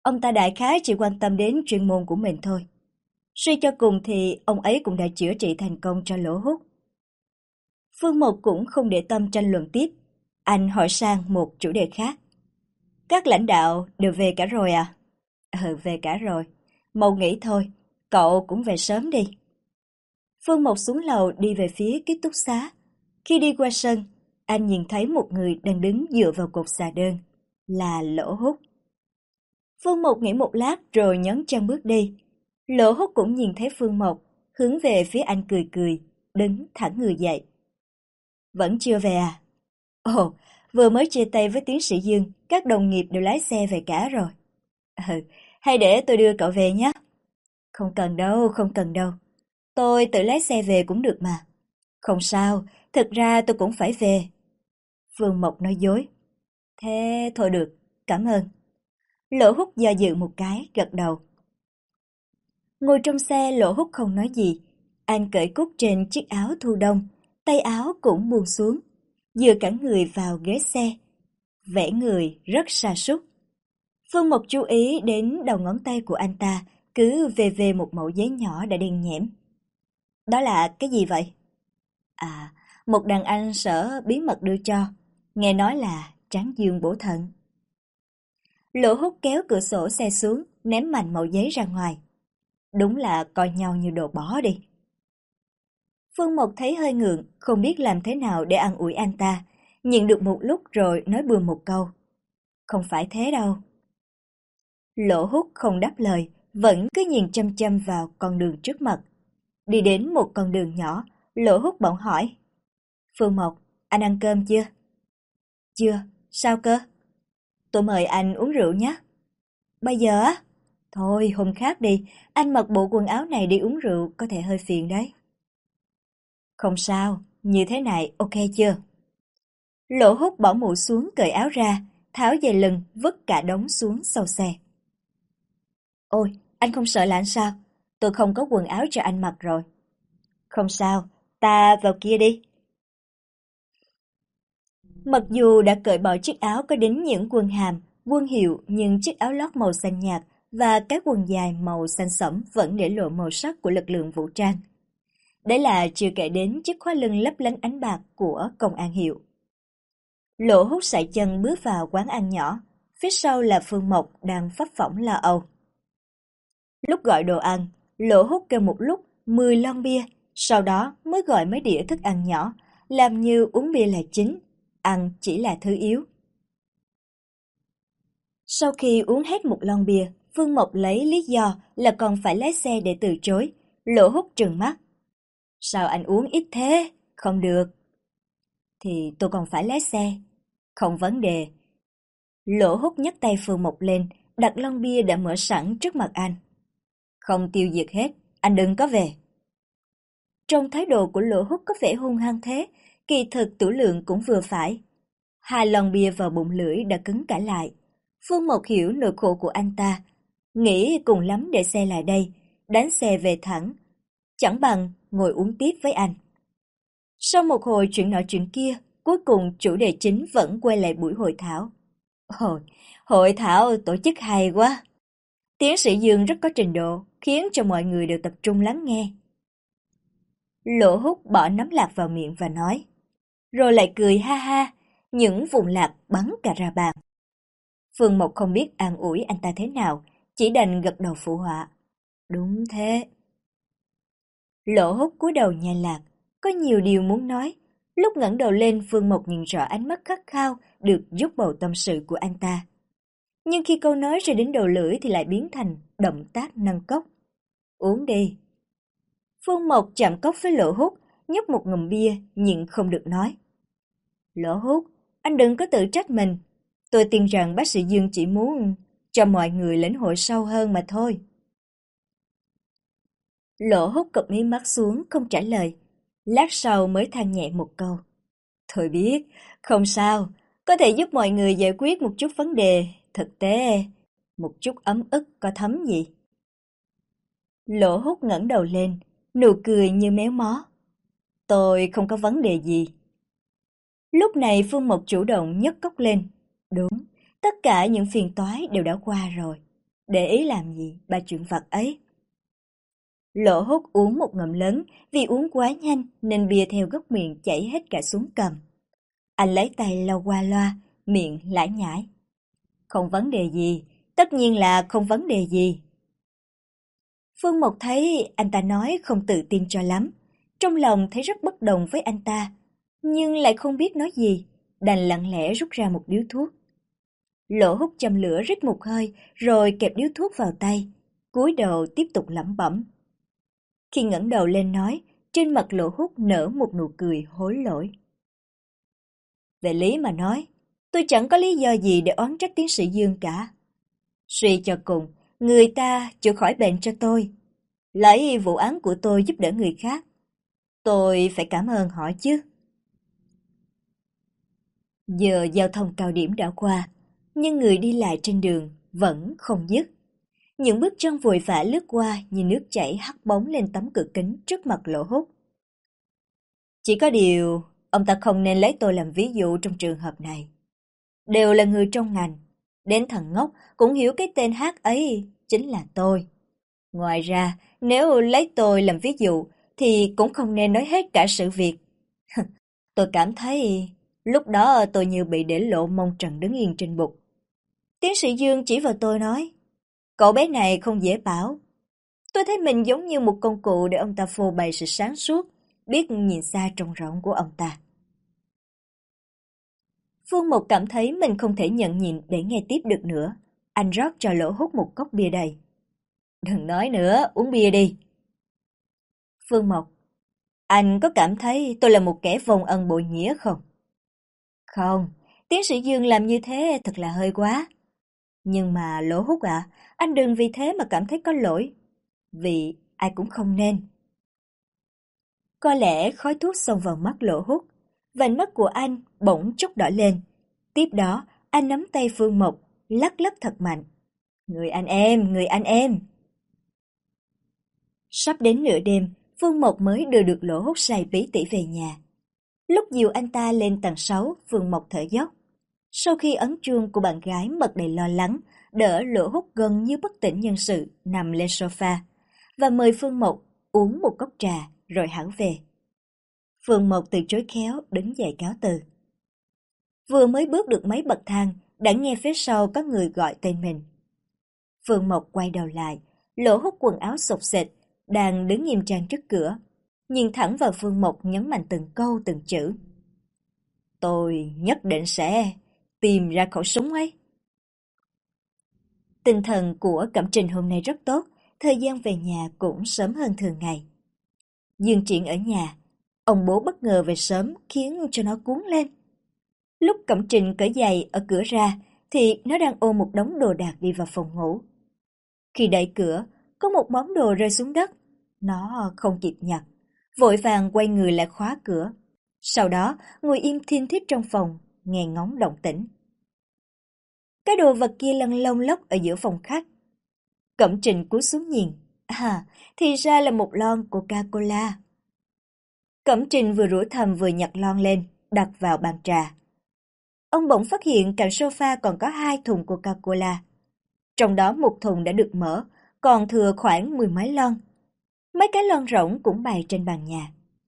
S1: Ông ta đại khái chỉ quan tâm đến chuyên môn của mình thôi. Suy cho cùng thì ông ấy cũng đã chữa trị thành công cho Lỗ Húc. Phương Mộc cũng không để tâm tranh luận tiếp. Anh hỏi sang một chủ đề khác. Các lãnh đạo đều về cả rồi à? Ừ, về cả rồi. Mau nghỉ thôi, cậu cũng về sớm đi. Phương Mộc xuống lầu đi về phía ký túc xá. Khi đi qua sân, anh nhìn thấy một người đang đứng dựa vào cột xà đơn. Là Lỗ Húc. Phương Mộc nghĩ một lát rồi nhấn chân bước đi. Lỗ Húc cũng nhìn thấy Phương Mộc, hướng về phía anh cười cười, đứng thẳng người dậy. Vẫn chưa về à? Ồ, vừa mới chia tay với tiến sĩ Dương, các đồng nghiệp đều lái xe về cả rồi. Ừ, hay để tôi đưa cậu về nhé. Không cần đâu, không cần đâu. Tôi tự lái xe về cũng được mà. Không sao, thực ra tôi cũng phải về. Phương Mộc nói dối. Thế thôi được, cảm ơn. Lỗ Húc do dự một cái, gật đầu. Ngồi trong xe, Lỗ Húc không nói gì. Anh cởi cúc trên chiếc áo thu đông, tay áo cũng buông xuống, dựa cả người vào ghế xe. Vẻ người rất sa sút. Phương Mộc chú ý đến đầu ngón tay của anh ta, cứ về về một mẩu giấy nhỏ đã đen nhẽm. Đó là cái gì vậy? À, một đàn anh sở bí mật đưa cho, nghe nói là tráng dương bổ thận. Lỗ Húc kéo cửa sổ xe xuống, ném mạnh mẩu giấy ra ngoài. Đúng là coi nhau như đồ bỏ đi. Phương Mộc thấy hơi ngượng, không biết làm thế nào để an ủi anh ta, nhịn được một lúc rồi nói bừa một câu. Không phải thế đâu. Lỗ Húc không đáp lời, vẫn cứ nhìn chăm chăm vào con đường trước mặt. Đi đến một con đường nhỏ, Lỗ Húc bỗng hỏi. Phương Mộc, anh ăn cơm chưa? Chưa, sao cơ? Tôi mời anh uống rượu nhé. Bây giờ á? Thôi, hôm khác đi, anh mặc bộ quần áo này đi uống rượu có thể hơi phiền đấy. Không sao, như thế này ok chưa? Lỗ Húc bỏ mũ xuống cởi áo ra, tháo dây lưng vứt cả đống xuống sau xe. Ôi, anh không sợ là anh sao? Tôi không có quần áo cho anh mặc rồi. Không sao, ta vào kia đi. Mặc dù đã cởi bỏ chiếc áo có đính những quân hàm, quân hiệu, nhưng chiếc áo lót màu xanh nhạt và cái quần dài màu xanh sẫm vẫn để lộ màu sắc của lực lượng vũ trang. Đấy là chưa kể đến chiếc khóa lưng lấp lánh ánh bạc của công an hiệu. Lỗ Húc sải chân bước vào quán ăn nhỏ, phía sau là Phương Mộc đang phấp phỏng lo âu. Lúc gọi đồ ăn, Lỗ Húc kêu một lúc mười lon bia, sau đó mới gọi mấy đĩa thức ăn nhỏ, làm như uống bia là chính, ăn chỉ là thứ yếu. Sau khi uống hết một lon bia, Phương Mộc lấy lý do là còn phải lái xe để từ chối. Lỗ Húc trừng mắt. Sao anh uống ít thế? Không được. Thì tôi còn phải lái xe. Không vấn đề. Lỗ Húc nhấc tay Phương Mộc lên, đặt lon bia đã mở sẵn trước mặt anh. Không tiêu diệt hết, anh đừng có về. Trong thái độ của Lỗ Húc có vẻ hung hăng thế, kỳ thực tửu lượng cũng vừa phải. Hai lon bia vào bụng lưỡi đã cứng cả lại. Phương Mộc hiểu nỗi khổ của anh ta, nghĩ cùng lắm để xe lại đây, đánh xe về thẳng, chẳng bằng ngồi uống tiếp với anh. Sau một hồi chuyện nọ chuyện kia, cuối cùng chủ đề chính vẫn quay lại buổi hội thảo. Ôi, hội thảo tổ chức hay quá. Tiến sĩ Dương rất có trình độ, khiến cho mọi người đều tập trung lắng nghe. Lỗ Húc bỏ nắm lạc vào miệng và nói, rồi lại cười ha ha, những vùng lạc bắn cả ra bàn. Phương Mộc không biết an ủi anh ta thế nào, chỉ đành gật đầu phụ họa. Đúng thế. Lỗ Húc cúi đầu nhai lạc, có nhiều điều muốn nói. Lúc ngẩng đầu lên, Phương Mộc nhìn rõ ánh mắt khát khao được dốc bầu tâm sự của anh ta. Nhưng khi câu nói rơi đến đầu lưỡi thì lại biến thành động tác nâng cốc. Uống đi. Phương Mộc chạm cốc với Lỗ Húc, nhấp một ngụm bia, nhưng không được nói. Lỗ Húc, anh đừng có tự trách mình. Tôi tin rằng bác sĩ Dương chỉ muốn cho mọi người lĩnh hội sâu hơn mà thôi. Lỗ Húc cụp mí mắt xuống không trả lời. Lát sau mới than nhẹ một câu. Thôi biết, không sao, có thể giúp mọi người giải quyết một chút vấn đề, thực tế, một chút ấm ức có thấm gì. Lỗ Húc ngẩng đầu lên, nụ cười như méo mó. Tôi không có vấn đề gì. Lúc này Phương Mộc chủ động nhấc cốc lên. Đúng, tất cả những phiền toái đều đã qua rồi. Để ý làm gì ba chuyện vặt ấy. Lỗ Hút uống một ngụm lớn, vì uống quá nhanh nên bia theo góc miệng chảy hết cả xuống cằm. Anh lấy tay lau qua loa, miệng lải nhải. Không vấn đề gì, tất nhiên là không vấn đề gì. Phương Mộc thấy anh ta nói không tự tin cho lắm, trong lòng thấy rất bất đồng với anh ta, nhưng lại không biết nói gì, đành lặng lẽ rút ra một điếu thuốc. Lỗ Hút châm lửa rít một hơi, rồi kẹp điếu thuốc vào tay, cúi đầu tiếp tục lẩm bẩm. Khi ngẩng đầu lên nói, trên mặt Lỗ Hút nở một nụ cười hối lỗi. Về lý mà nói, tôi chẳng có lý do gì để oán trách tiến sĩ Dương cả. Suy cho cùng, người ta chữa khỏi bệnh cho tôi, lấy vụ án của tôi giúp đỡ người khác. Tôi phải cảm ơn họ chứ. Giờ giao thông cao điểm đã qua, nhưng người đi lại trên đường vẫn không dứt. Những bước chân vội vã lướt qua như nước chảy hắt bóng lên tấm cửa kính trước mặt Lỗ Hút. Chỉ có điều, ông ta không nên lấy tôi làm ví dụ trong trường hợp này. Đều là người trong ngành, đến thằng ngốc cũng hiểu cái tên hát ấy chính là tôi. Ngoài ra, nếu lấy tôi làm ví dụ thì cũng không nên nói hết cả sự việc. Tôi cảm thấy lúc đó tôi như bị để lộ mông trần đứng yên trên bục. Tiến sĩ Dương chỉ vào tôi nói, cậu bé này không dễ bảo. Tôi thấy mình giống như một công cụ để ông ta phô bày sự sáng suốt, biết nhìn xa trông rộng của ông ta. Phương Mộc cảm thấy mình không thể nhận nhịn để nghe tiếp được nữa. Anh rót cho Lỗ Hút một cốc bia đầy. Đừng nói nữa, uống bia đi. Phương Mộc, anh có cảm thấy tôi là một kẻ vong ân bội nghĩa không? Không, tiến sĩ Dương làm như thế thật là hơi quá. Nhưng mà Lỗ Hút ạ, à, anh đừng vì thế mà cảm thấy có lỗi. Vì ai cũng không nên. Có lẽ khói thuốc xông vào mắt Lỗ Hút. Vành mắt của anh bỗng chốc đỏ lên. Tiếp đó, anh nắm tay Phương Mộc, lắc lắc thật mạnh. Người anh em, người anh em. Sắp đến nửa đêm, Phương Mộc mới đưa được Lỗ Hút say bí tỉ về nhà. Lúc dìu anh ta lên tầng sáu, Phương Mộc thở dốc. Sau khi ấn chuông của bạn gái mặt đầy lo lắng, đỡ Lỗ Hút gần như bất tỉnh nhân sự nằm lên sofa và mời Phương Mộc uống một cốc trà rồi hẳn về. Phương Mộc từ chối khéo đứng dậy cáo từ. Vừa mới bước được mấy bậc thang, đã nghe phía sau có người gọi tên mình. Phương Mộc quay đầu lại, Lỗ Hút quần áo xộc xệch, đang đứng nghiêm trang trước cửa, nhìn thẳng vào Phương Mộc nhấn mạnh từng câu từng chữ. Tôi nhất định sẽ tìm ra khẩu súng ấy. Tinh thần của Cẩm Trình hôm nay rất tốt, thời gian về nhà cũng sớm hơn thường ngày. Dương Triển ở nhà, ông bố bất ngờ về sớm khiến cho nó cuống lên. Lúc Cẩm Trình cởi giày ở cửa ra thì nó đang ôm một đống đồ đạc đi vào phòng ngủ. Khi đẩy cửa, có một món đồ rơi xuống đất. Nó không kịp nhặt, vội vàng quay người lại khóa cửa. Sau đó ngồi im thiên thít trong phòng, nghe ngóng động tĩnh. Cái đồ vật kia lăn lông lốc ở giữa phòng khách. Cẩm Trình cúi xuống nhìn. À, thì ra là một lon Coca-Cola. Cẩm Trình vừa rủa thầm vừa nhặt lon lên, đặt vào bàn trà. Ông bỗng phát hiện cạnh sofa còn có hai thùng Coca-Cola. Trong đó một thùng đã được mở, còn thừa khoảng mười mấy lon. Mấy cái lon rỗng cũng bày trên bàn nhà.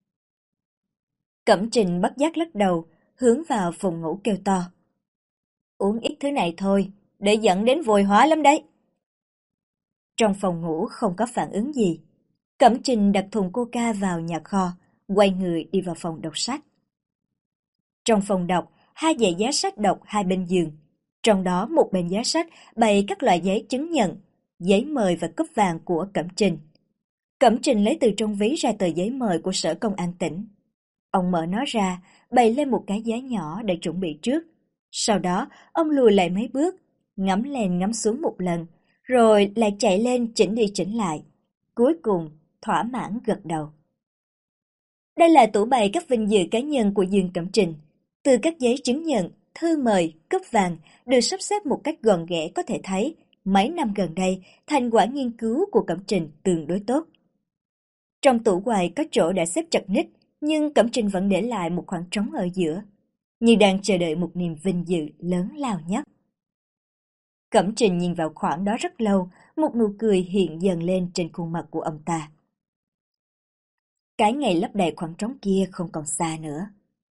S1: Cẩm Trình bất giác lắc đầu, hướng vào phòng ngủ kêu to. Uống ít thứ này thôi, để dẫn đến vội hóa lắm đấy. Trong phòng ngủ không có phản ứng gì. Cẩm Trình đặt thùng coca vào nhà kho, quay người đi vào phòng đọc sách. Trong phòng đọc, hai dãy giá sách đọc hai bên giường. Trong đó một bên giá sách bày các loại giấy chứng nhận, giấy mời và cúp vàng của Cẩm Trình. Cẩm Trình lấy từ trong ví ra tờ giấy mời của Sở Công an tỉnh. Ông mở nó ra, bày lên một cái giá nhỏ để chuẩn bị trước. Sau đó, ông lùi lại mấy bước, ngắm lên ngắm xuống một lần, rồi lại chạy lên chỉnh đi chỉnh lại. Cuối cùng, thỏa mãn gật đầu. Đây là tủ bày các vinh dự cá nhân của Dương Cẩm Trình. Từ các giấy chứng nhận, thư mời, cúp vàng được sắp xếp một cách gọn ghẽ có thể thấy, mấy năm gần đây, thành quả nghiên cứu của Cẩm Trình tương đối tốt. Trong tủ quầy có chỗ đã xếp chặt ních, nhưng Cẩm Trình vẫn để lại một khoảng trống ở giữa, như đang chờ đợi một niềm vinh dự lớn lao nhất. Cẩm Trình nhìn vào khoảng đó rất lâu, một nụ cười hiện dần lên trên khuôn mặt của ông ta. Cái ngày lấp đầy khoảng trống kia không còn xa nữa.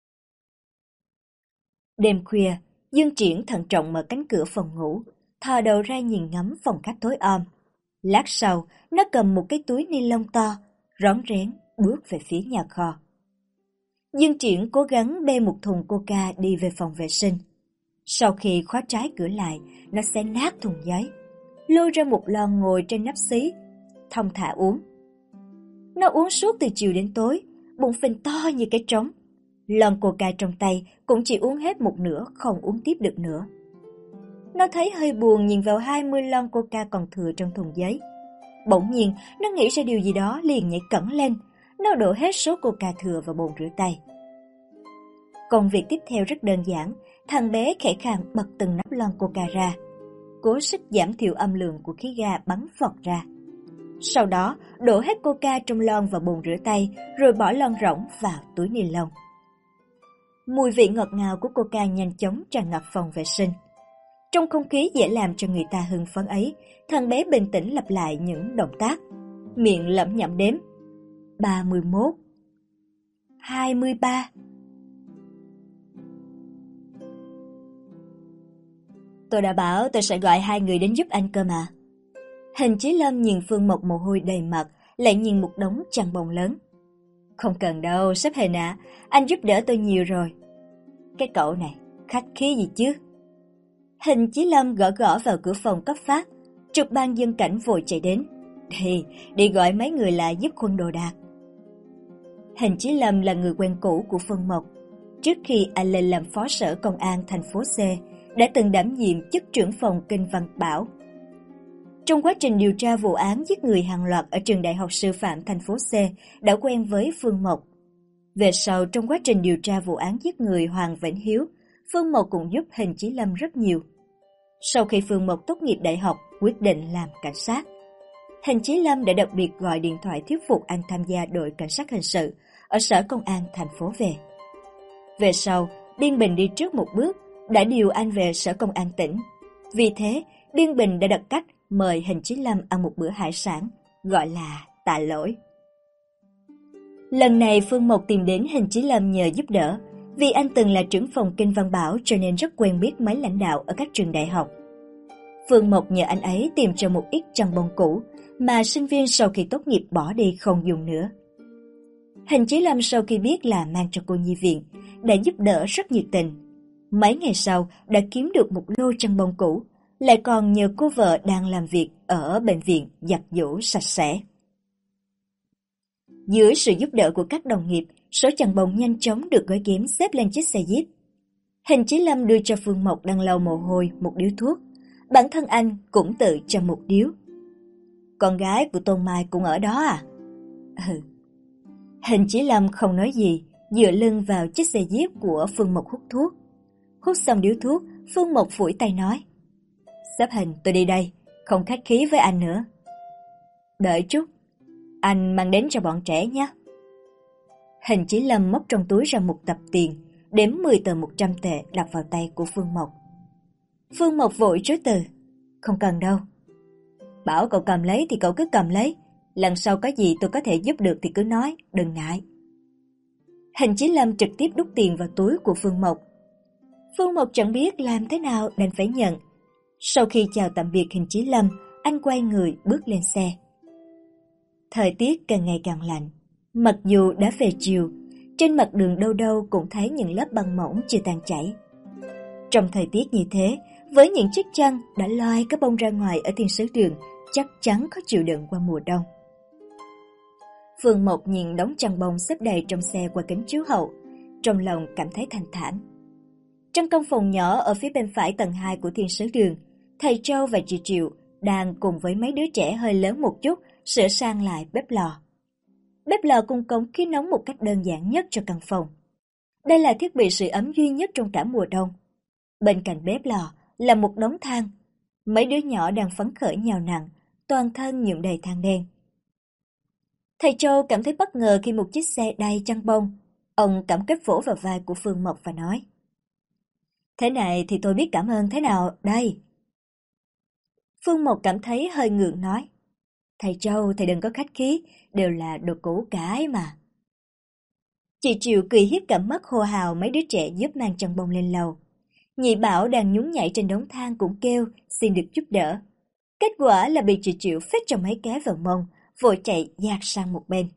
S1: Đêm khuya, Dương Triển thận trọng mở cánh cửa phòng ngủ, thò đầu ra nhìn ngắm phòng khách tối om. Lát sau, nó cầm một cái túi ni lông to, rón rén bước về phía nhà kho. Dương Triển cố gắng bê một thùng coca đi về phòng vệ sinh. Sau khi khóa trái cửa lại, nó xé nát thùng giấy, lôi ra một lon ngồi trên nắp xí, thong thả uống. Nó uống suốt từ chiều đến tối, bụng phình to như cái trống. Lon coca trong tay cũng chỉ uống hết một nửa, không uống tiếp được nữa. Nó thấy hơi buồn nhìn vào hai mươi lon coca còn thừa trong thùng giấy. Bỗng nhiên, nó nghĩ ra điều gì đó liền nhảy cẫng lên. Nó đổ hết số coca thừa vào bồn rửa tay. Công việc tiếp theo rất đơn giản. Thằng bé khẽ khàng bật từng nắp lon coca ra, cố sức giảm thiểu âm lượng của khí ga bắn phọt ra. Sau đó, đổ hết coca trong lon vào bồn rửa tay, rồi bỏ lon rỗng vào túi ni lông. Mùi vị ngọt ngào của coca nhanh chóng tràn ngập phòng vệ sinh. Trong không khí dễ làm cho người ta hưng phấn ấy, thằng bé bình tĩnh lặp lại những động tác, miệng lẩm nhẩm đếm. ba mươi mốt, hai mươi ba. Tôi đã bảo tôi sẽ gọi hai người đến giúp anh cơ mà. Hình Chí Lâm nhìn Phương Mộc mồ hôi đầy mặt, lại nhìn một đống chăn bông lớn. Không cần đâu, sếp Hình ạ, anh giúp đỡ tôi nhiều rồi. Cái cậu này, khách khí gì chứ? Hình Chí Lâm gõ gõ vào cửa phòng cấp phát, trực ban dân cảnh vội chạy đến. Đi, đi gọi mấy người lại giúp khuân đồ đạc. Hình Chí Lâm là người quen cũ của Phương Mộc. Trước khi anh lên làm phó sở công an thành phố C, đã từng đảm nhiệm chức trưởng phòng Kinh Văn Bảo. Trong quá trình điều tra vụ án giết người hàng loạt ở trường Đại học Sư phạm thành phố C, đã quen với Phương Mộc. Về sau, trong quá trình điều tra vụ án giết người Hoàng Vĩnh Hiếu, Phương Mộc cũng giúp Hình Chí Lâm rất nhiều. Sau khi Phương Mộc tốt nghiệp đại học, quyết định làm cảnh sát, Hình Chí Lâm đã đặc biệt gọi điện thoại thuyết phục anh tham gia đội cảnh sát hình sự ở sở công an thành phố về. Về sau, Biên Bình đi trước một bước, đã điều anh về sở công an tỉnh. Vì thế, Biên Bình đã đặt cách mời Hình Chí Lâm ăn một bữa hải sản, gọi là tạ lỗi. Lần này Phương Mộc tìm đến Hình Chí Lâm nhờ giúp đỡ, vì anh từng là trưởng phòng Kinh Văn Bảo cho nên rất quen biết mấy lãnh đạo ở các trường đại học. Phương Mộc nhờ anh ấy tìm cho một ít chăn bông cũ mà sinh viên sau khi tốt nghiệp bỏ đi không dùng nữa. Hình Chí Lâm sau khi biết là mang cho cô nhi viện, đã giúp đỡ rất nhiệt tình. Mấy ngày sau đã kiếm được một lô chăn bông cũ, lại còn nhờ cô vợ đang làm việc ở bệnh viện giặt giũ sạch sẽ. Dưới sự giúp đỡ của các đồng nghiệp, số chăn bông nhanh chóng được gói ghém xếp lên chiếc xe jeep. Hình Chí Lâm đưa cho Phương Mộc đang lau mồ hôi một điếu thuốc, bản thân anh cũng tự châm một điếu. Con gái của Tôn Mai cũng ở đó à? Ừ. Hình Chí Lâm không nói gì, dựa lưng vào chiếc xe jeep của Phương Mộc hút thuốc. Hút xong điếu thuốc, Phương Mộc phủi tay nói: Sếp Hình, tôi đi đây, không khách khí với anh nữa. Đợi chút, anh mang đến cho bọn trẻ nhé. Hình Chí Lâm móc trong túi ra một tập tiền, đếm mười tờ một trăm tệ đặt vào tay của Phương Mộc. Phương Mộc vội chối từ: Không cần đâu. Bảo cậu cầm lấy thì cậu cứ cầm lấy, lần sau có gì tôi có thể giúp được thì cứ nói, đừng ngại. Hình Chí Lâm trực tiếp đút tiền vào túi của Phương Mộc. Phương Mộc chẳng biết làm thế nào đành phải nhận. Sau khi chào tạm biệt Hình Chí Lâm, anh quay người bước lên xe. Thời tiết càng ngày càng lạnh. Mặc dù đã về chiều, trên mặt đường đâu đâu cũng thấy những lớp băng mỏng chưa tan chảy. Trong thời tiết như thế, với những chiếc chăn đã loi cái bông ra ngoài ở thiên sứ đường, chắc chắn có chịu đựng qua mùa đông. Phương Mộc nhìn đống chăn bông xếp đầy trong xe qua kính chiếu hậu, trong lòng cảm thấy thanh thản. Trong căn phòng nhỏ ở phía bên phải tầng hai của thiên sứ đường, thầy Châu và chị Triệu đang cùng với mấy đứa trẻ hơi lớn một chút sửa sang lại bếp lò. Bếp lò cung cống khí nóng một cách đơn giản nhất cho căn phòng. Đây là thiết bị sưởi ấm duy nhất trong cả mùa đông. Bên cạnh bếp lò là một đống than. Mấy đứa nhỏ đang phấn khởi nhào nặn, toàn thân nhuộm đầy than đen. Thầy Châu cảm thấy bất ngờ khi một chiếc xe đầy chăn bông. Ông cảm kích vỗ vào vai của Phương Mộc và nói: Thế này thì tôi biết cảm ơn thế nào đây? Phương Mộc cảm thấy hơi ngượng nói. Thầy Châu, thầy đừng có khách khí, đều là đồ cũ cái mà. Chị Triệu cười hiếp cả mắt hô hào mấy đứa trẻ giúp mang chăn bông lên lầu. Nhị Bảo đang nhún nhảy trên đống than cũng kêu xin được giúp đỡ. Kết quả là bị chị Triệu phết cho mấy cái vào mông, vội chạy dạt sang một bên.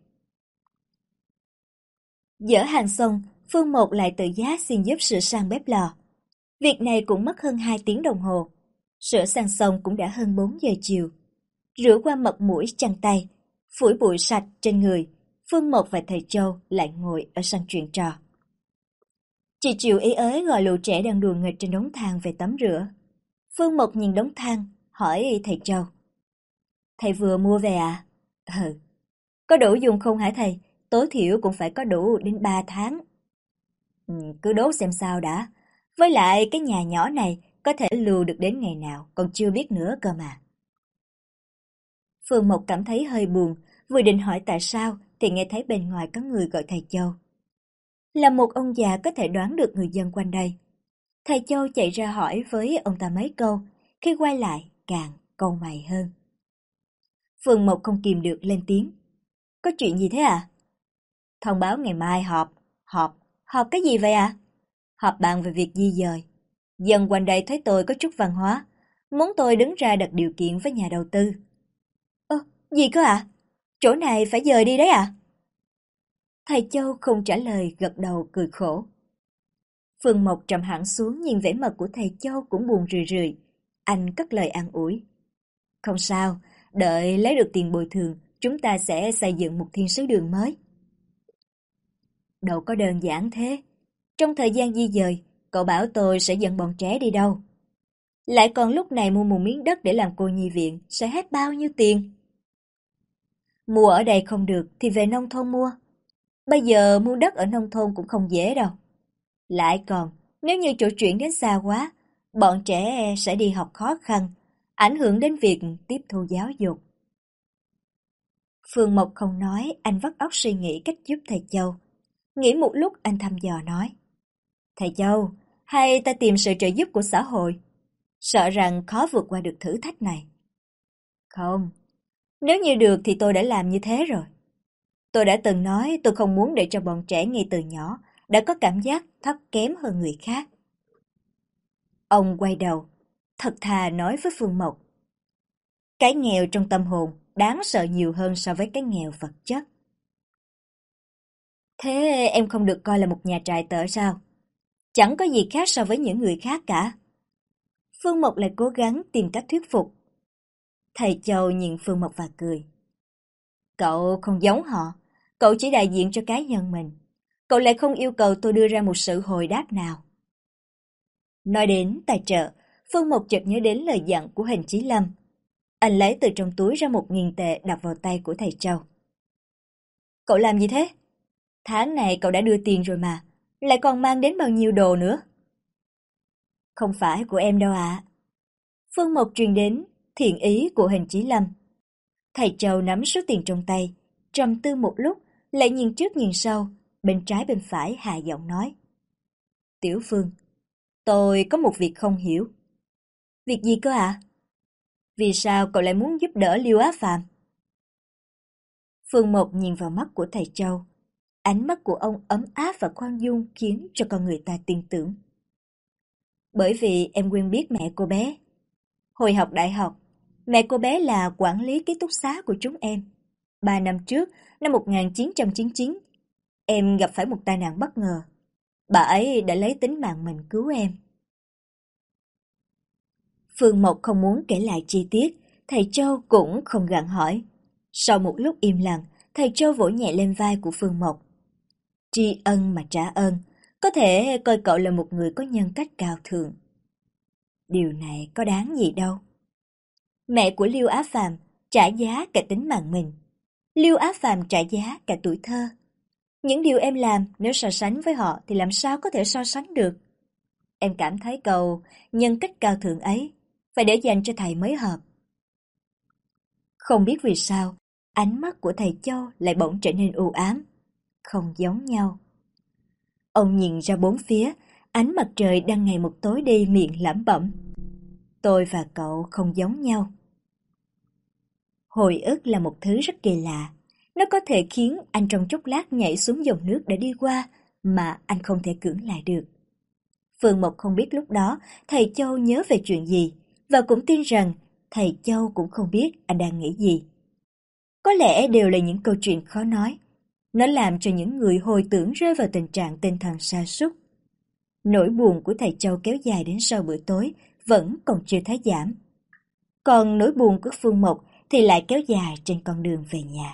S1: Dỡ hàng xong, Phương Mộc lại tự giác xin giúp sửa sang bếp lò. Việc này cũng mất hơn hai tiếng đồng hồ. Sửa sang xong cũng đã hơn bốn giờ chiều. Rửa qua mặt mũi chăn tay, phủi bụi sạch trên người, Phương Mộc và thầy Châu lại ngồi ở sân chuyện trò. Chị Triệu ý ới gọi lũ trẻ đang đùa nghịch trên đống than về tắm rửa. Phương Mộc nhìn đống than, hỏi thầy Châu. Thầy vừa mua về à? Ừ. Có đủ dùng không hả thầy? Tối thiểu cũng phải có đủ đến ba tháng. Ừ, cứ đốt xem sao đã. Với lại cái nhà nhỏ này có thể lưu được đến ngày nào còn chưa biết nữa cơ mà. Phương Mộc cảm thấy hơi buồn, vừa định hỏi tại sao thì nghe thấy bên ngoài có người gọi thầy Châu. Là một ông già có thể đoán được người dân quanh đây. Thầy Châu chạy ra hỏi với ông ta mấy câu, khi quay lại càng cau mày hơn. Phương Mộc không kìm được lên tiếng. Có chuyện gì thế à? Thông báo ngày mai họp. Họp? Họp cái gì vậy à? Họp bàn về việc di dời. Dân quanh đây thấy tôi có chút văn hóa, muốn tôi đứng ra đặt điều kiện với nhà đầu tư. Ơ, gì cơ ạ? À? Chỗ này phải dời đi đấy à? Thầy Châu không trả lời, gật đầu cười khổ. Phương Mộc trầm hẳn xuống, nhìn vẻ mặt của thầy Châu cũng buồn rười rười. Anh cất lời an ủi. Không sao, đợi lấy được tiền bồi thường, chúng ta sẽ xây dựng một thiên sứ đường mới. Đâu có đơn giản thế. Trong thời gian di dời, cậu bảo tôi sẽ dẫn bọn trẻ đi đâu? Lại còn lúc này mua một miếng đất để làm cô nhi viện, sẽ hết bao nhiêu tiền? Mua ở đây không được thì về nông thôn mua. Bây giờ mua đất ở nông thôn cũng không dễ đâu. Lại còn, nếu như chỗ chuyển đến xa quá, bọn trẻ sẽ đi học khó khăn, ảnh hưởng đến việc tiếp thu giáo dục. Phương Mộc không nói, anh vắt óc suy nghĩ cách giúp thầy Châu. Nghĩ một lúc anh thăm dò nói. Thầy Châu, hay ta tìm sự trợ giúp của xã hội? Sợ rằng khó vượt qua được thử thách này. Không, nếu như được thì tôi đã làm như thế rồi. Tôi đã từng nói tôi không muốn để cho bọn trẻ ngay từ nhỏ đã có cảm giác thấp kém hơn người khác. Ông quay đầu, thật thà nói với Phương Mộc. Cái nghèo trong tâm hồn đáng sợ nhiều hơn so với cái nghèo vật chất. Thế em không được coi là một nhà trại tợ sao? Chẳng có gì khác so với những người khác cả. Phương Mộc lại cố gắng tìm cách thuyết phục. Thầy Châu nhìn Phương Mộc và cười. Cậu không giống họ, cậu chỉ đại diện cho cá nhân mình. Cậu lại không yêu cầu tôi đưa ra một sự hồi đáp nào. Nói đến tài trợ, Phương Mộc chợt nhớ đến lời dặn của Hình Chí Lâm. Anh lấy từ trong túi ra một nghìn tệ đặt vào tay của thầy Châu. Cậu làm gì thế? Tháng này cậu đã đưa tiền rồi mà, lại còn mang đến bao nhiêu đồ nữa? Không phải của em đâu ạ. À. Phương Mộc truyền đến thiện ý của Hình Chí Lâm. Thầy Châu nắm số tiền trong tay, trầm tư một lúc, lại nhìn trước nhìn sau, bên trái bên phải hạ giọng nói. Tiểu Phương, tôi có một việc không hiểu. Việc gì cơ ạ? À? Vì sao cậu lại muốn giúp đỡ Liêu Á Phạm? Phương Mộc nhìn vào mắt của thầy Châu. Ánh mắt của ông ấm áp và khoan dung khiến cho con người ta tin tưởng. Bởi vì em quen biết mẹ cô bé. Hồi học đại học, mẹ cô bé là quản lý ký túc xá của chúng em. Ba năm trước, năm một nghìn chín trăm chín mươi chín, em gặp phải một tai nạn bất ngờ. Bà ấy đã lấy tính mạng mình cứu em. Phương Mộc không muốn kể lại chi tiết, thầy Châu cũng không gặng hỏi. Sau một lúc im lặng, thầy Châu vỗ nhẹ lên vai của Phương Mộc. Tri ân mà trả ơn, có thể coi cậu là một người có nhân cách cao thượng. Điều này có đáng gì đâu. Mẹ của Liêu Á Phàm trả giá cả tính mạng mình. Liêu Á Phàm trả giá cả tuổi thơ. Những điều em làm nếu so sánh với họ thì làm sao có thể so sánh được. Em cảm thấy câu nhân cách cao thượng ấy phải để dành cho thầy mới hợp. Không biết vì sao, ánh mắt của thầy Châu lại bỗng trở nên u ám. Không giống nhau. Ông nhìn ra bốn phía, ánh mặt trời đang ngày một tối đi miệng lẩm bẩm. Tôi và cậu không giống nhau. Hồi ức là một thứ rất kỳ lạ. Nó có thể khiến anh trong chốc lát nhảy xuống dòng nước đã đi qua mà anh không thể cưỡng lại được. Phương Mộc không biết lúc đó thầy Châu nhớ về chuyện gì và cũng tin rằng thầy Châu cũng không biết anh đang nghĩ gì. Có lẽ đều là những câu chuyện khó nói. Nó làm cho những người hồi tưởng rơi vào tình trạng tinh thần sa sút. Nỗi buồn của thầy Châu kéo dài đến sau bữa tối vẫn còn chưa thấy giảm. Còn nỗi buồn của Phương Mộc thì lại kéo dài trên con đường về nhà.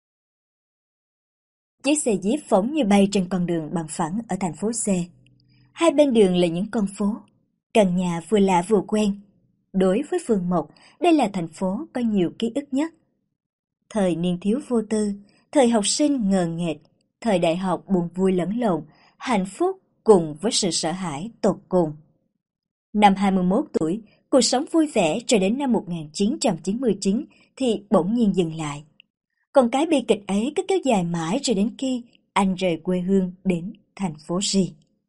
S1: Chiếc xe jeep phóng như bay trên con đường bằng phẳng ở thành phố C. Hai bên đường là những con phố, căn nhà vừa lạ vừa quen. Đối với Phương Mộc, đây là thành phố có nhiều ký ức nhất. Thời niên thiếu vô tư, thời học sinh ngờ nghệch, thời đại học buồn vui lẫn lộn, hạnh phúc cùng với sự sợ hãi tột cùng. Năm hai mươi mốt tuổi, cuộc sống vui vẻ cho đến năm một nghìn chín trăm chín mươi chín thì bỗng nhiên dừng lại. Còn cái bi kịch ấy cứ kéo dài mãi cho đến khi anh rời quê hương đến thành phố C.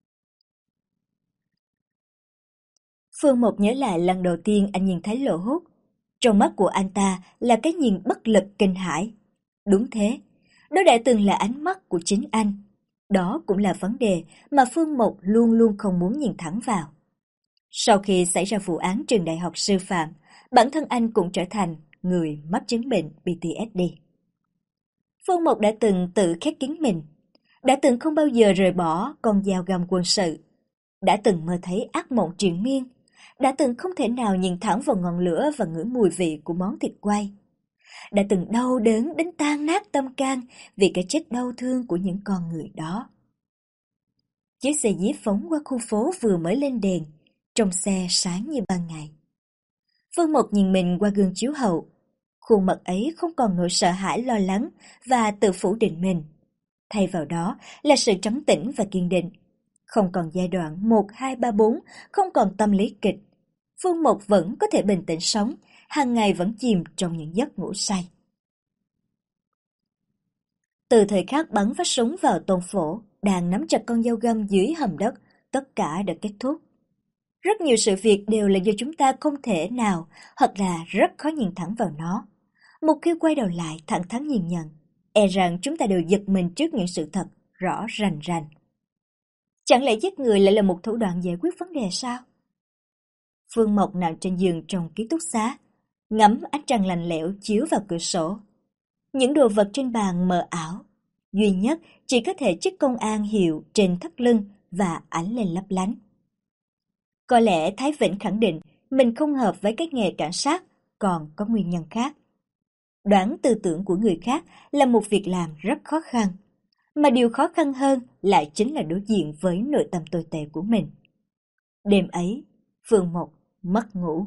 S1: Phương Mộc nhớ lại lần đầu tiên anh nhìn thấy Lộ Hút. Trong mắt của anh ta là cái nhìn bất lực kinh hãi. Đúng thế, đó đã từng là ánh mắt của chính anh. Đó cũng là vấn đề mà Phương Mộc luôn luôn không muốn nhìn thẳng vào. Sau khi xảy ra vụ án trường đại học sư phạm, bản thân anh cũng trở thành người mắc chứng bệnh pê tê ét đê. Phương Mộc đã từng tự khép kín mình, đã từng không bao giờ rời bỏ con dao găm quân sự, đã từng mơ thấy ác mộng triền miên, đã từng không thể nào nhìn thẳng vào ngọn lửa và ngửi mùi vị của món thịt quay, đã từng đau đớn đến tan nát tâm can vì cái chết đau thương của những con người đó. Chiếc xe jeep phóng qua khu phố vừa mới lên đèn, trong xe sáng như ban ngày. Phương Mộc nhìn mình qua gương chiếu hậu. Khuôn mặt ấy không còn nỗi sợ hãi lo lắng và tự phủ định mình. Thay vào đó là sự trấn tĩnh và kiên định. Không còn giai đoạn một, hai, ba, bốn, không còn tâm lý kịch. Phương Mộc vẫn có thể bình tĩnh sống, hàng ngày vẫn chìm trong những giấc ngủ say. Từ thời khắc bắn phát súng vào Tôn Phổ, đang nắm chặt con dao găm dưới hầm đất, tất cả đã kết thúc. Rất nhiều sự việc đều là do chúng ta không thể nào hoặc là rất khó nhìn thẳng vào nó. Một khi quay đầu lại thẳng thắn nhìn nhận, e rằng chúng ta đều giật mình trước những sự thật rõ rành rành. Chẳng lẽ giết người lại là một thủ đoạn giải quyết vấn đề sao? Phương Mộc nằm trên giường trong ký túc xá, ngắm ánh trăng lạnh lẽo chiếu vào cửa sổ. Những đồ vật trên bàn mờ ảo, duy nhất chỉ có thể chiếc công an hiệu trên thắt lưng và ánh lên lấp lánh. Có lẽ Thái Vĩnh khẳng định mình không hợp với cái nghề cảnh sát, còn có nguyên nhân khác. Đoán tư tưởng của người khác là một việc làm rất khó khăn, mà điều khó khăn hơn lại chính là đối diện với nội tâm tồi tệ của mình. Đêm ấy, Phương Mộc mất ngủ.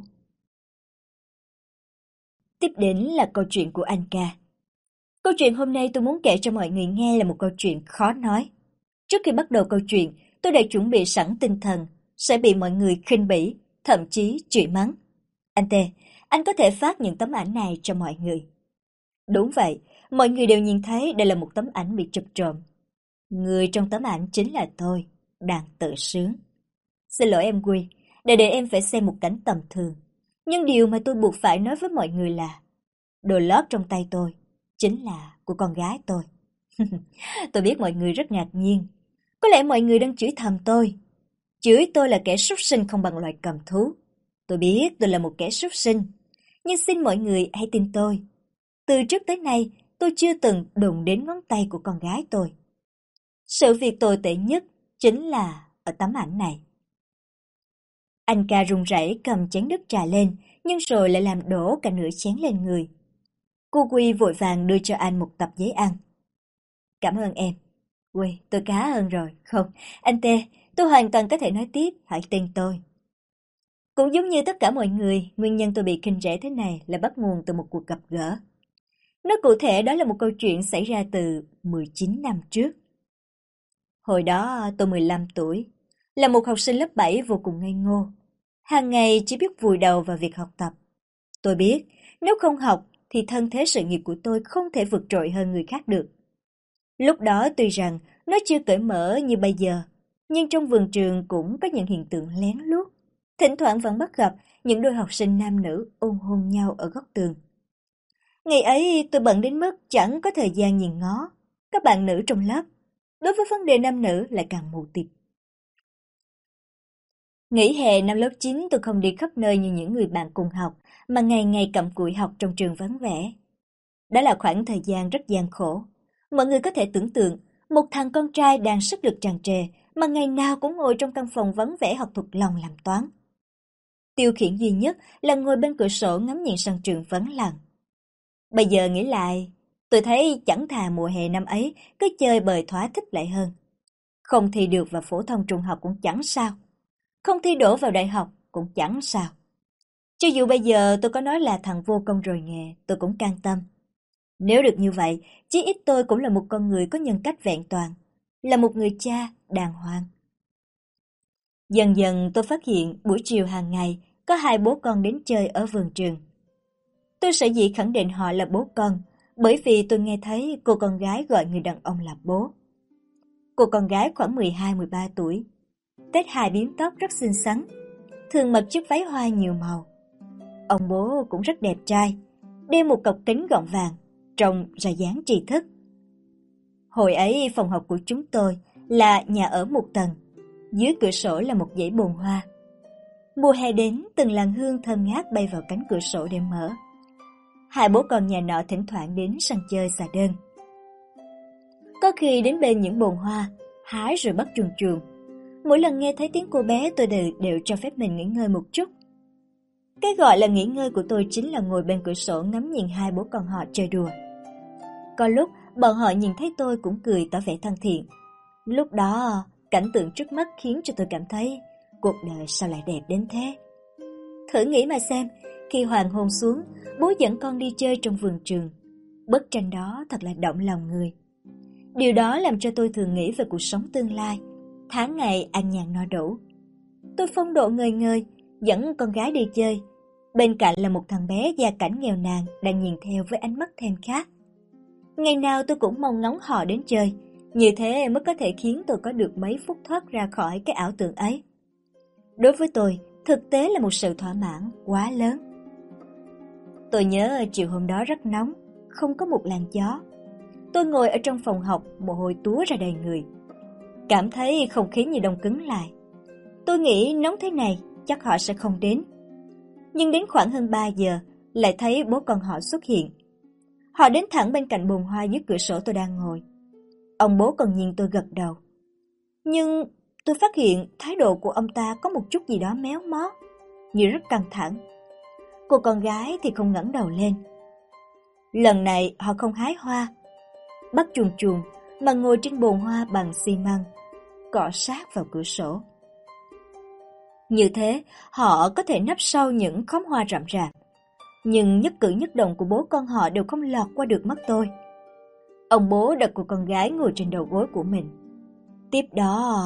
S1: Tiếp đến là câu chuyện của anh ca. Câu chuyện hôm nay tôi muốn kể cho mọi người nghe là một câu chuyện khó nói. Trước khi bắt đầu câu chuyện, tôi đã chuẩn bị sẵn tinh thần sẽ bị mọi người khinh bỉ, thậm chí chửi mắng. Anh Tê, anh có thể phát những tấm ảnh này cho mọi người. Đúng vậy, mọi người đều nhìn thấy đây là một tấm ảnh bị chụp trộm. Người trong tấm ảnh chính là tôi, đang tự sướng. Xin lỗi em Quy, để để em phải xem một cảnh tầm thường. Nhưng điều mà tôi buộc phải nói với mọi người là đồ lót trong tay tôi chính là của con gái tôi. Tôi biết mọi người rất ngạc nhiên. Có lẽ mọi người đang chửi thầm tôi. Chửi tôi là kẻ súc sinh không bằng loài cầm thú. Tôi biết tôi là một kẻ súc sinh. Nhưng xin mọi người hãy tin tôi. Từ trước tới nay, tôi chưa từng đụng đến ngón tay của con gái tôi. Sự việc tồi tệ nhất chính là ở tấm ảnh này. Anh ca run rẩy cầm chén nước trà lên, nhưng rồi lại làm đổ cả nửa chén lên người. Cô Quy vội vàng đưa cho anh một tập giấy ăn. Cảm ơn em. Quy, tôi khá hơn rồi. Không, anh Tê, tôi hoàn toàn có thể nói tiếp, hãy tin tôi. Cũng giống như tất cả mọi người, nguyên nhân tôi bị khinh rẻ thế này là bắt nguồn từ một cuộc gặp gỡ. Nói cụ thể đó là một câu chuyện xảy ra từ mười chín năm trước. Hồi đó tôi mười lăm tuổi, là một học sinh lớp bảy vô cùng ngây ngô. Hàng ngày chỉ biết vùi đầu vào việc học tập. Tôi biết, nếu không học thì thân thế sự nghiệp của tôi không thể vượt trội hơn người khác được. Lúc đó tuy rằng nó chưa cởi mở như bây giờ, nhưng trong vườn trường cũng có những hiện tượng lén lút. Thỉnh thoảng vẫn bắt gặp những đôi học sinh nam nữ ôm hôn nhau ở góc tường. Ngày ấy tôi bận đến mức chẳng có thời gian nhìn ngó các bạn nữ trong lớp. Đối với vấn đề nam nữ lại càng mù tịt. Nghỉ hè năm lớp chín tôi không đi khắp nơi như những người bạn cùng học, mà ngày ngày cặm cụi học trong trường vắng vẻ. Đó là khoảng thời gian rất gian khổ. Mọi người có thể tưởng tượng, một thằng con trai đang sức lực tràn trề, mà ngày nào cũng ngồi trong căn phòng vắng vẻ học thuộc lòng làm toán. Tiêu khiển duy nhất là ngồi bên cửa sổ ngắm nhìn sân trường vắng lặng. Bây giờ nghĩ lại, tôi thấy chẳng thà mùa hè năm ấy cứ chơi bời thỏa thích lại hơn. Không thi được vào phổ thông trung học cũng chẳng sao. Không thi đỗ vào đại học cũng chẳng sao. Cho dù bây giờ tôi có nói là thằng vô công rồi nghề, tôi cũng can tâm. Nếu được như vậy, chí ít tôi cũng là một con người có nhân cách vẹn toàn, là một người cha đàng hoàng. Dần dần tôi phát hiện buổi chiều hàng ngày có hai bố con đến chơi ở vườn trường. Tôi sở dĩ khẳng định họ là bố con, bởi vì tôi nghe thấy cô con gái gọi người đàn ông là bố. Cô con gái khoảng mười hai mười ba tuổi, tết hai bím tóc rất xinh xắn, thường mặc chiếc váy hoa nhiều màu. Ông bố cũng rất đẹp trai, đeo một cọc kính gọng vàng, trông ra dáng tri thức. Hồi ấy phòng học của chúng tôi là nhà ở một tầng, dưới cửa sổ là một dãy bồn hoa. Mùa hè đến, từng làn hương thơm ngát bay vào cánh cửa sổ để mở. Hai bố con nhà nọ thỉnh thoảng đến sân chơi xà đơn. Có khi đến bên những bồn hoa, hái rồi bắt chuồn chuồn. Mỗi lần nghe thấy tiếng cô bé tôi đều, đều cho phép mình nghỉ ngơi một chút. Cái gọi là nghỉ ngơi của tôi chính là ngồi bên cửa sổ ngắm nhìn hai bố con họ chơi đùa. Có lúc bọn họ nhìn thấy tôi cũng cười tỏ vẻ thân thiện. Lúc đó cảnh tượng trước mắt khiến cho tôi cảm thấy cuộc đời sao lại đẹp đến thế. Thử nghĩ mà xem, khi hoàng hôn xuống, bố dẫn con đi chơi trong vườn trường. Bức tranh đó thật là động lòng người. Điều đó làm cho tôi thường nghĩ về cuộc sống tương lai, tháng ngày ăn nhàn no đủ. Tôi phong độ ngời ngời, dẫn con gái đi chơi. Bên cạnh là một thằng bé gia cảnh nghèo nàn đang nhìn theo với ánh mắt thèm khát. Ngày nào tôi cũng mong ngóng họ đến chơi, như thế mới có thể khiến tôi có được mấy phút thoát ra khỏi cái ảo tưởng ấy. Đối với tôi, thực tế là một sự thỏa mãn quá lớn. Tôi nhớ chiều hôm đó rất nóng, không có một làn gió. Tôi ngồi ở trong phòng học, mồ hôi túa ra đầy người. Cảm thấy không khí như đông cứng lại. Tôi nghĩ nóng thế này, chắc họ sẽ không đến. Nhưng đến khoảng hơn ba giờ, lại thấy bố con họ xuất hiện. Họ đến thẳng bên cạnh bồn hoa dưới cửa sổ tôi đang ngồi. Ông bố còn nhìn tôi gật đầu. Nhưng tôi phát hiện thái độ của ông ta có một chút gì đó méo mó, như rất căng thẳng. Cô con gái thì không ngẩng đầu lên. Lần này họ không hái hoa, bắt chuồn chuồn mà ngồi trên bồn hoa bằng xi măng, cọ sát vào cửa sổ. Như thế, họ có thể nấp sau những khóm hoa rậm rạp. Nhưng nhất cử nhất động của bố con họ đều không lọt qua được mắt tôi. Ông bố đặt cô con gái ngồi trên đầu gối của mình. Tiếp đó...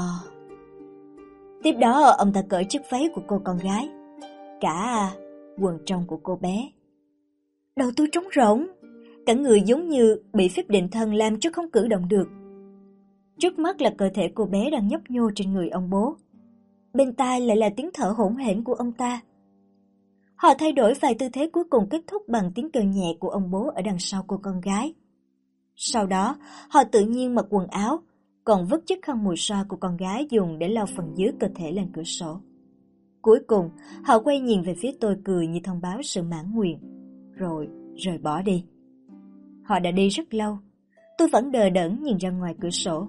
S1: Tiếp đó ông ta cởi chiếc váy của cô con gái, cả quần trong của cô bé. Đầu tôi trống rỗng, cả người giống như bị phép định thần làm cho không cử động được. Trước mắt là cơ thể cô bé đang nhấp nhô trên người ông bố. Bên tai lại là tiếng thở hổn hển của ông ta. Họ thay đổi vài tư thế cuối cùng kết thúc bằng tiếng kêu nhẹ của ông bố ở đằng sau cô con gái. Sau đó, họ tự nhiên mặc quần áo, còn vứt chiếc khăn mùi xoa của con gái dùng để lau phần dưới cơ thể lên cửa sổ. Cuối cùng, họ quay nhìn về phía tôi cười như thông báo sự mãn nguyện, rồi rời bỏ đi. Họ đã đi rất lâu, tôi vẫn đờ đẫn nhìn ra ngoài cửa sổ.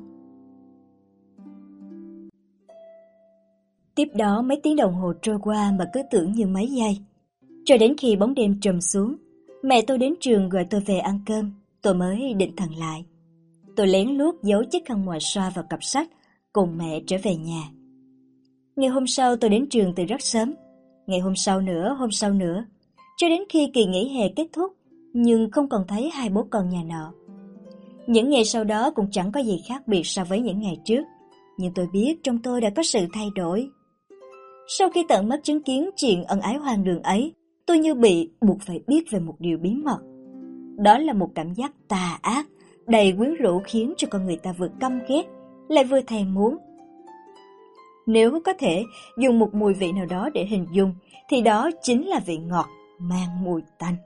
S1: Tiếp đó mấy tiếng đồng hồ trôi qua mà cứ tưởng như mấy giây. Cho đến khi bóng đêm trùm xuống, mẹ tôi đến trường gọi tôi về ăn cơm, tôi mới định thần lại. Tôi lén lút giấu chiếc khăn mùi xoa vào cặp sách, cùng mẹ trở về nhà. Ngày hôm sau tôi đến trường từ rất sớm, ngày hôm sau nữa, hôm sau nữa, cho đến khi kỳ nghỉ hè kết thúc, nhưng không còn thấy hai bố con nhà nọ. Những ngày sau đó cũng chẳng có gì khác biệt so với những ngày trước, nhưng tôi biết trong tôi đã có sự thay đổi. Sau khi tận mắt chứng kiến chuyện ân ái hoang đường ấy, tôi như bị buộc phải biết về một điều bí mật. Đó là một cảm giác tà ác, đầy quyến rũ khiến cho con người ta vừa căm ghét, lại vừa thèm muốn. Nếu có thể dùng một mùi vị nào đó để hình dung, thì đó chính là vị ngọt mang mùi tanh.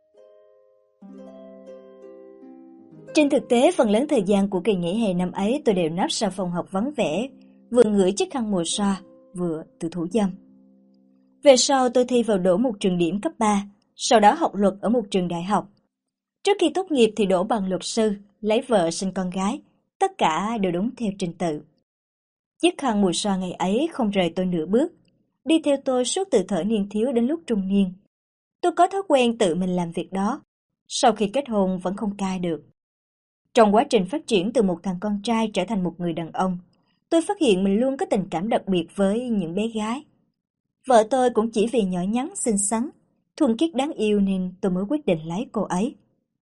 S1: Trên thực tế, phần lớn thời gian của kỳ nghỉ hè năm ấy tôi đều nấp sau phòng học vắng vẻ, vừa ngửi chiếc khăn mùa xoa, vừa tự thủ dâm. Về sau tôi thi vào đỗ một trường điểm cấp ba, sau đó học luật ở một trường đại học. Trước khi tốt nghiệp thì đỗ bằng luật sư, lấy vợ sinh con gái, tất cả đều đúng theo trình tự. Chiếc khăn mùa xoa ngày ấy không rời tôi nửa bước, đi theo tôi suốt từ thời niên thiếu đến lúc trung niên. Tôi có thói quen tự mình làm việc đó, sau khi kết hôn vẫn không cai được. Trong quá trình phát triển từ một thằng con trai trở thành một người đàn ông, tôi phát hiện mình luôn có tình cảm đặc biệt với những bé gái. Vợ tôi cũng chỉ vì nhỏ nhắn xinh xắn, thuần khiết đáng yêu nên tôi mới quyết định lấy cô ấy.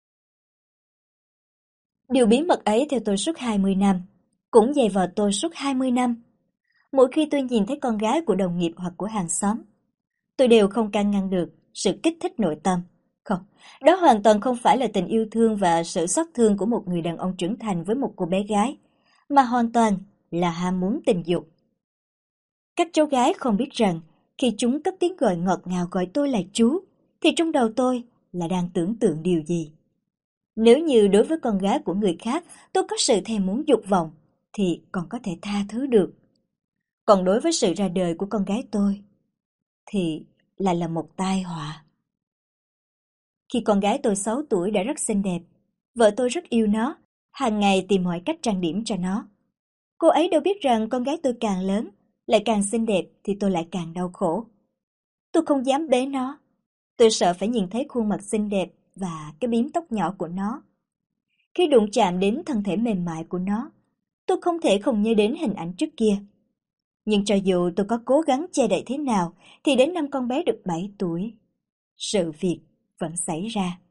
S1: Điều bí mật ấy theo tôi suốt hai mươi năm, cũng dày vò tôi suốt hai mươi năm. Mỗi khi tôi nhìn thấy con gái của đồng nghiệp hoặc của hàng xóm, tôi đều không can ngăn được sự kích thích nội tâm. Không, đó hoàn toàn không phải là tình yêu thương và sự xót thương của một người đàn ông trưởng thành với một cô bé gái, mà hoàn toàn là ham muốn tình dục. Các cháu gái không biết rằng, khi chúng cất tiếng gọi ngọt ngào gọi tôi là chú, thì trong đầu tôi là đang tưởng tượng điều gì. Nếu như đối với con gái của người khác tôi có sự thèm muốn dục vọng, thì còn có thể tha thứ được. Còn đối với sự ra đời của con gái tôi, thì lại là một tai họa. Khi con gái tôi sáu tuổi đã rất xinh đẹp, vợ tôi rất yêu nó, hàng ngày tìm mọi cách trang điểm cho nó. Cô ấy đâu biết rằng con gái tôi càng lớn, lại càng xinh đẹp thì tôi lại càng đau khổ. Tôi không dám bế nó, tôi sợ phải nhìn thấy khuôn mặt xinh đẹp và cái bím tóc nhỏ của nó. Khi đụng chạm đến thân thể mềm mại của nó, tôi không thể không nhớ đến hình ảnh trước kia. Nhưng cho dù tôi có cố gắng che đậy thế nào, thì đến năm con bé được bảy tuổi, sự việc vẫn xảy ra.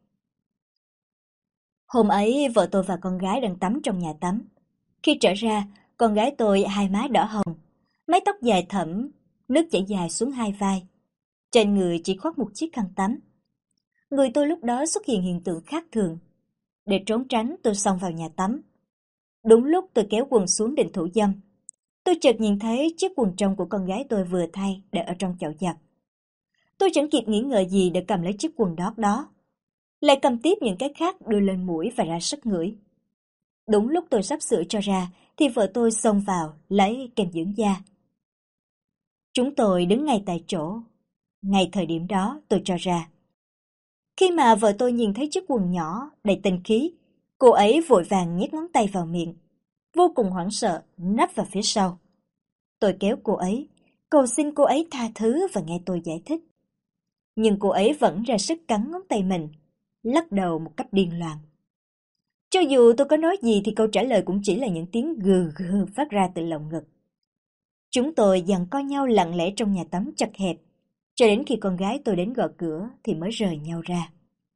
S1: Hôm ấy, vợ tôi và con gái đang tắm trong nhà tắm. Khi trở ra, con gái tôi hai má đỏ hồng, mái tóc dài thẫm, nước chảy dài xuống hai vai. Trên người chỉ khoác một chiếc khăn tắm. Người tôi lúc đó xuất hiện hiện tượng khác thường. Để trốn tránh, tôi xông vào nhà tắm. Đúng lúc tôi kéo quần xuống định thủ dâm, tôi chợt nhìn thấy chiếc quần trong của con gái tôi vừa thay để ở trong chậu giặt. Tôi chẳng kịp nghĩ ngợi gì để cầm lấy chiếc quần đót đó, lại cầm tiếp những cái khác đưa lên mũi và ra sức ngửi. Đúng lúc tôi sắp sửa cho ra, thì vợ tôi xông vào lấy kem dưỡng da. Chúng tôi đứng ngay tại chỗ. Ngay thời điểm đó tôi cho ra. Khi mà vợ tôi nhìn thấy chiếc quần nhỏ đầy tinh khí, cô ấy vội vàng nhét ngón tay vào miệng, vô cùng hoảng sợ nấp vào phía sau. Tôi kéo cô ấy, cầu xin cô ấy tha thứ và nghe tôi giải thích. Nhưng cô ấy vẫn ra sức cắn ngón tay mình, lắc đầu một cách điên loạn. Cho dù tôi có nói gì thì câu trả lời cũng chỉ là những tiếng gừ gừ phát ra từ lồng ngực. Chúng tôi giằng co nhau lặng lẽ trong nhà tắm chật hẹp, cho đến khi con gái tôi đến gõ cửa thì mới rời nhau ra.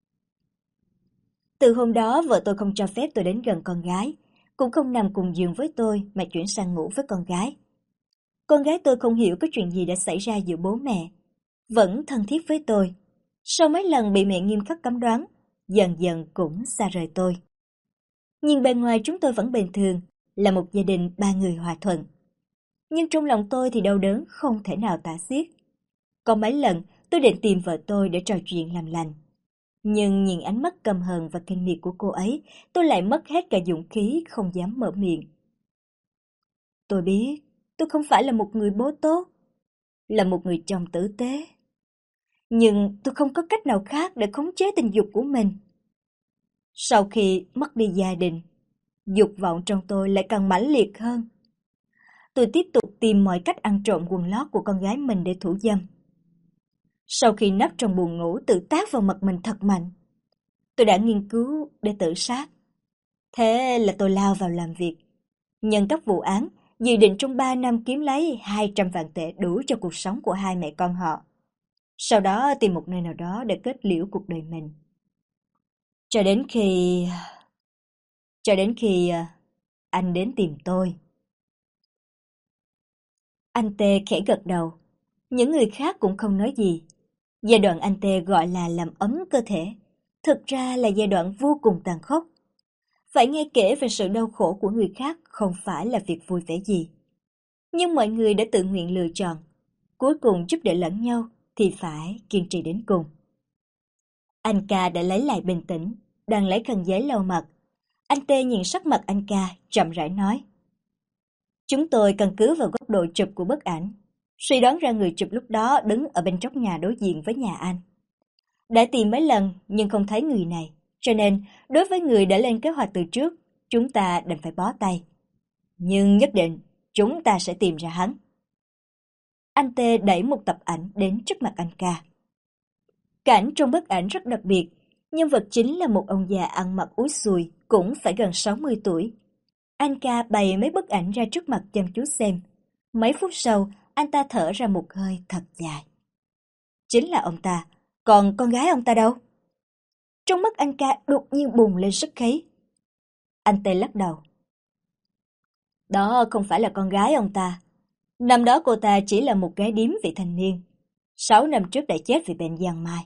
S1: Từ hôm đó vợ tôi không cho phép tôi đến gần con gái, cũng không nằm cùng giường với tôi mà chuyển sang ngủ với con gái. Con gái tôi không hiểu có chuyện gì đã xảy ra giữa bố mẹ, vẫn thân thiết với tôi. Sau mấy lần bị mẹ nghiêm khắc cấm đoán, dần dần cũng xa rời tôi. Nhìn bề ngoài chúng tôi vẫn bình thường, là một gia đình ba người hòa thuận. Nhưng trong lòng tôi thì đau đớn không thể nào tả xiết. Có mấy lần tôi định tìm vợ tôi để trò chuyện làm lành. Nhưng nhìn ánh mắt căm hờn và kinh miệt của cô ấy, tôi lại mất hết cả dũng khí không dám mở miệng. Tôi biết, tôi không phải là một người bố tốt, là một người chồng tử tế. Nhưng tôi không có cách nào khác để khống chế tình dục của mình. Sau khi mất đi gia đình, dục vọng trong tôi lại càng mãnh liệt hơn. Tôi tiếp tục tìm mọi cách ăn trộm quần lót của con gái mình để thủ dâm. Sau khi nấp trong buồng ngủ tự tát vào mặt mình thật mạnh, tôi đã nghiên cứu để tự sát. Thế là tôi lao vào làm việc, nhận các vụ án, dự định trong ba năm kiếm lấy hai trăm vạn tệ đủ cho cuộc sống của hai mẹ con họ. Sau đó tìm một nơi nào đó để kết liễu cuộc đời mình. Cho đến khi... Cho đến khi anh đến tìm tôi. Anh Tê khẽ gật đầu. Những người khác cũng không nói gì. Giai đoạn anh Tê gọi là làm ấm cơ thể, thực ra là giai đoạn vô cùng tàn khốc. Phải nghe kể về sự đau khổ của người khác không phải là việc vui vẻ gì. Nhưng mọi người đã tự nguyện lựa chọn. Cuối cùng giúp đỡ lẫn nhau thì phải kiên trì đến cùng. Anh ca đã lấy lại bình tĩnh, đang lấy khăn giấy lau mặt. Anh Tê nhìn sắc mặt anh ca, chậm rãi nói. Chúng tôi căn cứ vào góc độ chụp của bức ảnh, suy đoán ra người chụp lúc đó đứng ở bên trong nhà đối diện với nhà anh. Đã tìm mấy lần nhưng không thấy người này, cho nên đối với người đã lên kế hoạch từ trước, chúng ta đành phải bó tay. Nhưng nhất định chúng ta sẽ tìm ra hắn. Anh Tê đẩy một tập ảnh đến trước mặt anh ca. Cảnh trong bức ảnh rất đặc biệt, nhân vật chính là một ông già ăn mặc úi xùi, cũng phải gần sáu mươi tuổi. Anh ca bày mấy bức ảnh ra trước mặt chăm chú xem. Mấy phút sau, anh ta thở ra một hơi thật dài. Chính là ông ta, còn con gái ông ta đâu? Trong mắt anh ca đột nhiên bùng lên sức khí. Anh Tê lắc đầu. Đó không phải là con gái ông ta. Năm đó cô ta chỉ là một gái điếm vị thành niên. Sáu năm trước đã chết vì bệnh giang mai.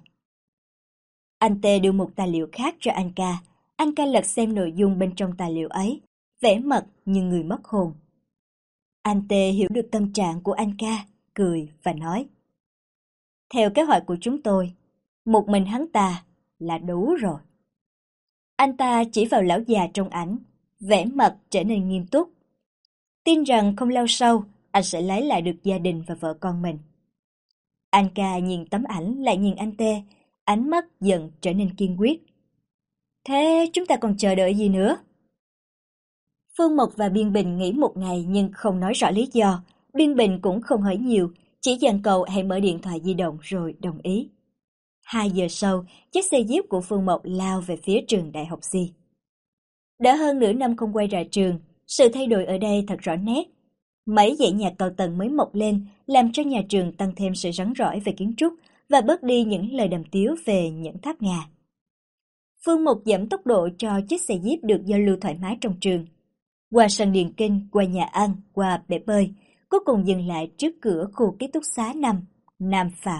S1: Anh Tê đưa một tài liệu khác cho anh ca. Anh ca lật xem nội dung bên trong tài liệu ấy, vẻ mặt như người mất hồn. Anh Tê hiểu được tâm trạng của anh ca, cười và nói. Theo kế hoạch của chúng tôi, một mình hắn ta là đủ rồi. Anh ta chỉ vào lão già trong ảnh, vẻ mặt trở nên nghiêm túc. Tin rằng không lâu sau, anh sẽ lấy lại được gia đình và vợ con mình. Anh ca nhìn tấm ảnh lại nhìn anh Tê, ánh mắt dần trở nên kiên quyết. Thế chúng ta còn chờ đợi gì nữa? Phương Mộc và Biên Bình nghĩ một ngày nhưng không nói rõ lý do. Biên Bình cũng không hỏi nhiều, chỉ dặn cậu hãy mở điện thoại di động rồi đồng ý. Hai giờ sau, chiếc xe jeep của Phương Mộc lao về phía trường Đại học Di. Đã hơn nửa năm không quay ra trường, sự thay đổi ở đây thật rõ nét. Mấy dãy nhà cao tầng mới mọc lên làm cho nhà trường tăng thêm sự rắn rỏi về kiến trúc và bớt đi những lời đàm tiếu về những tháp ngà. Phương Mộc giảm tốc độ cho chiếc xe jeep được giao lưu thoải mái trong trường. Qua sân điền kinh, qua nhà ăn, qua bể bơi, cuối cùng dừng lại trước cửa khu ký túc xá năm, Nam Phạm.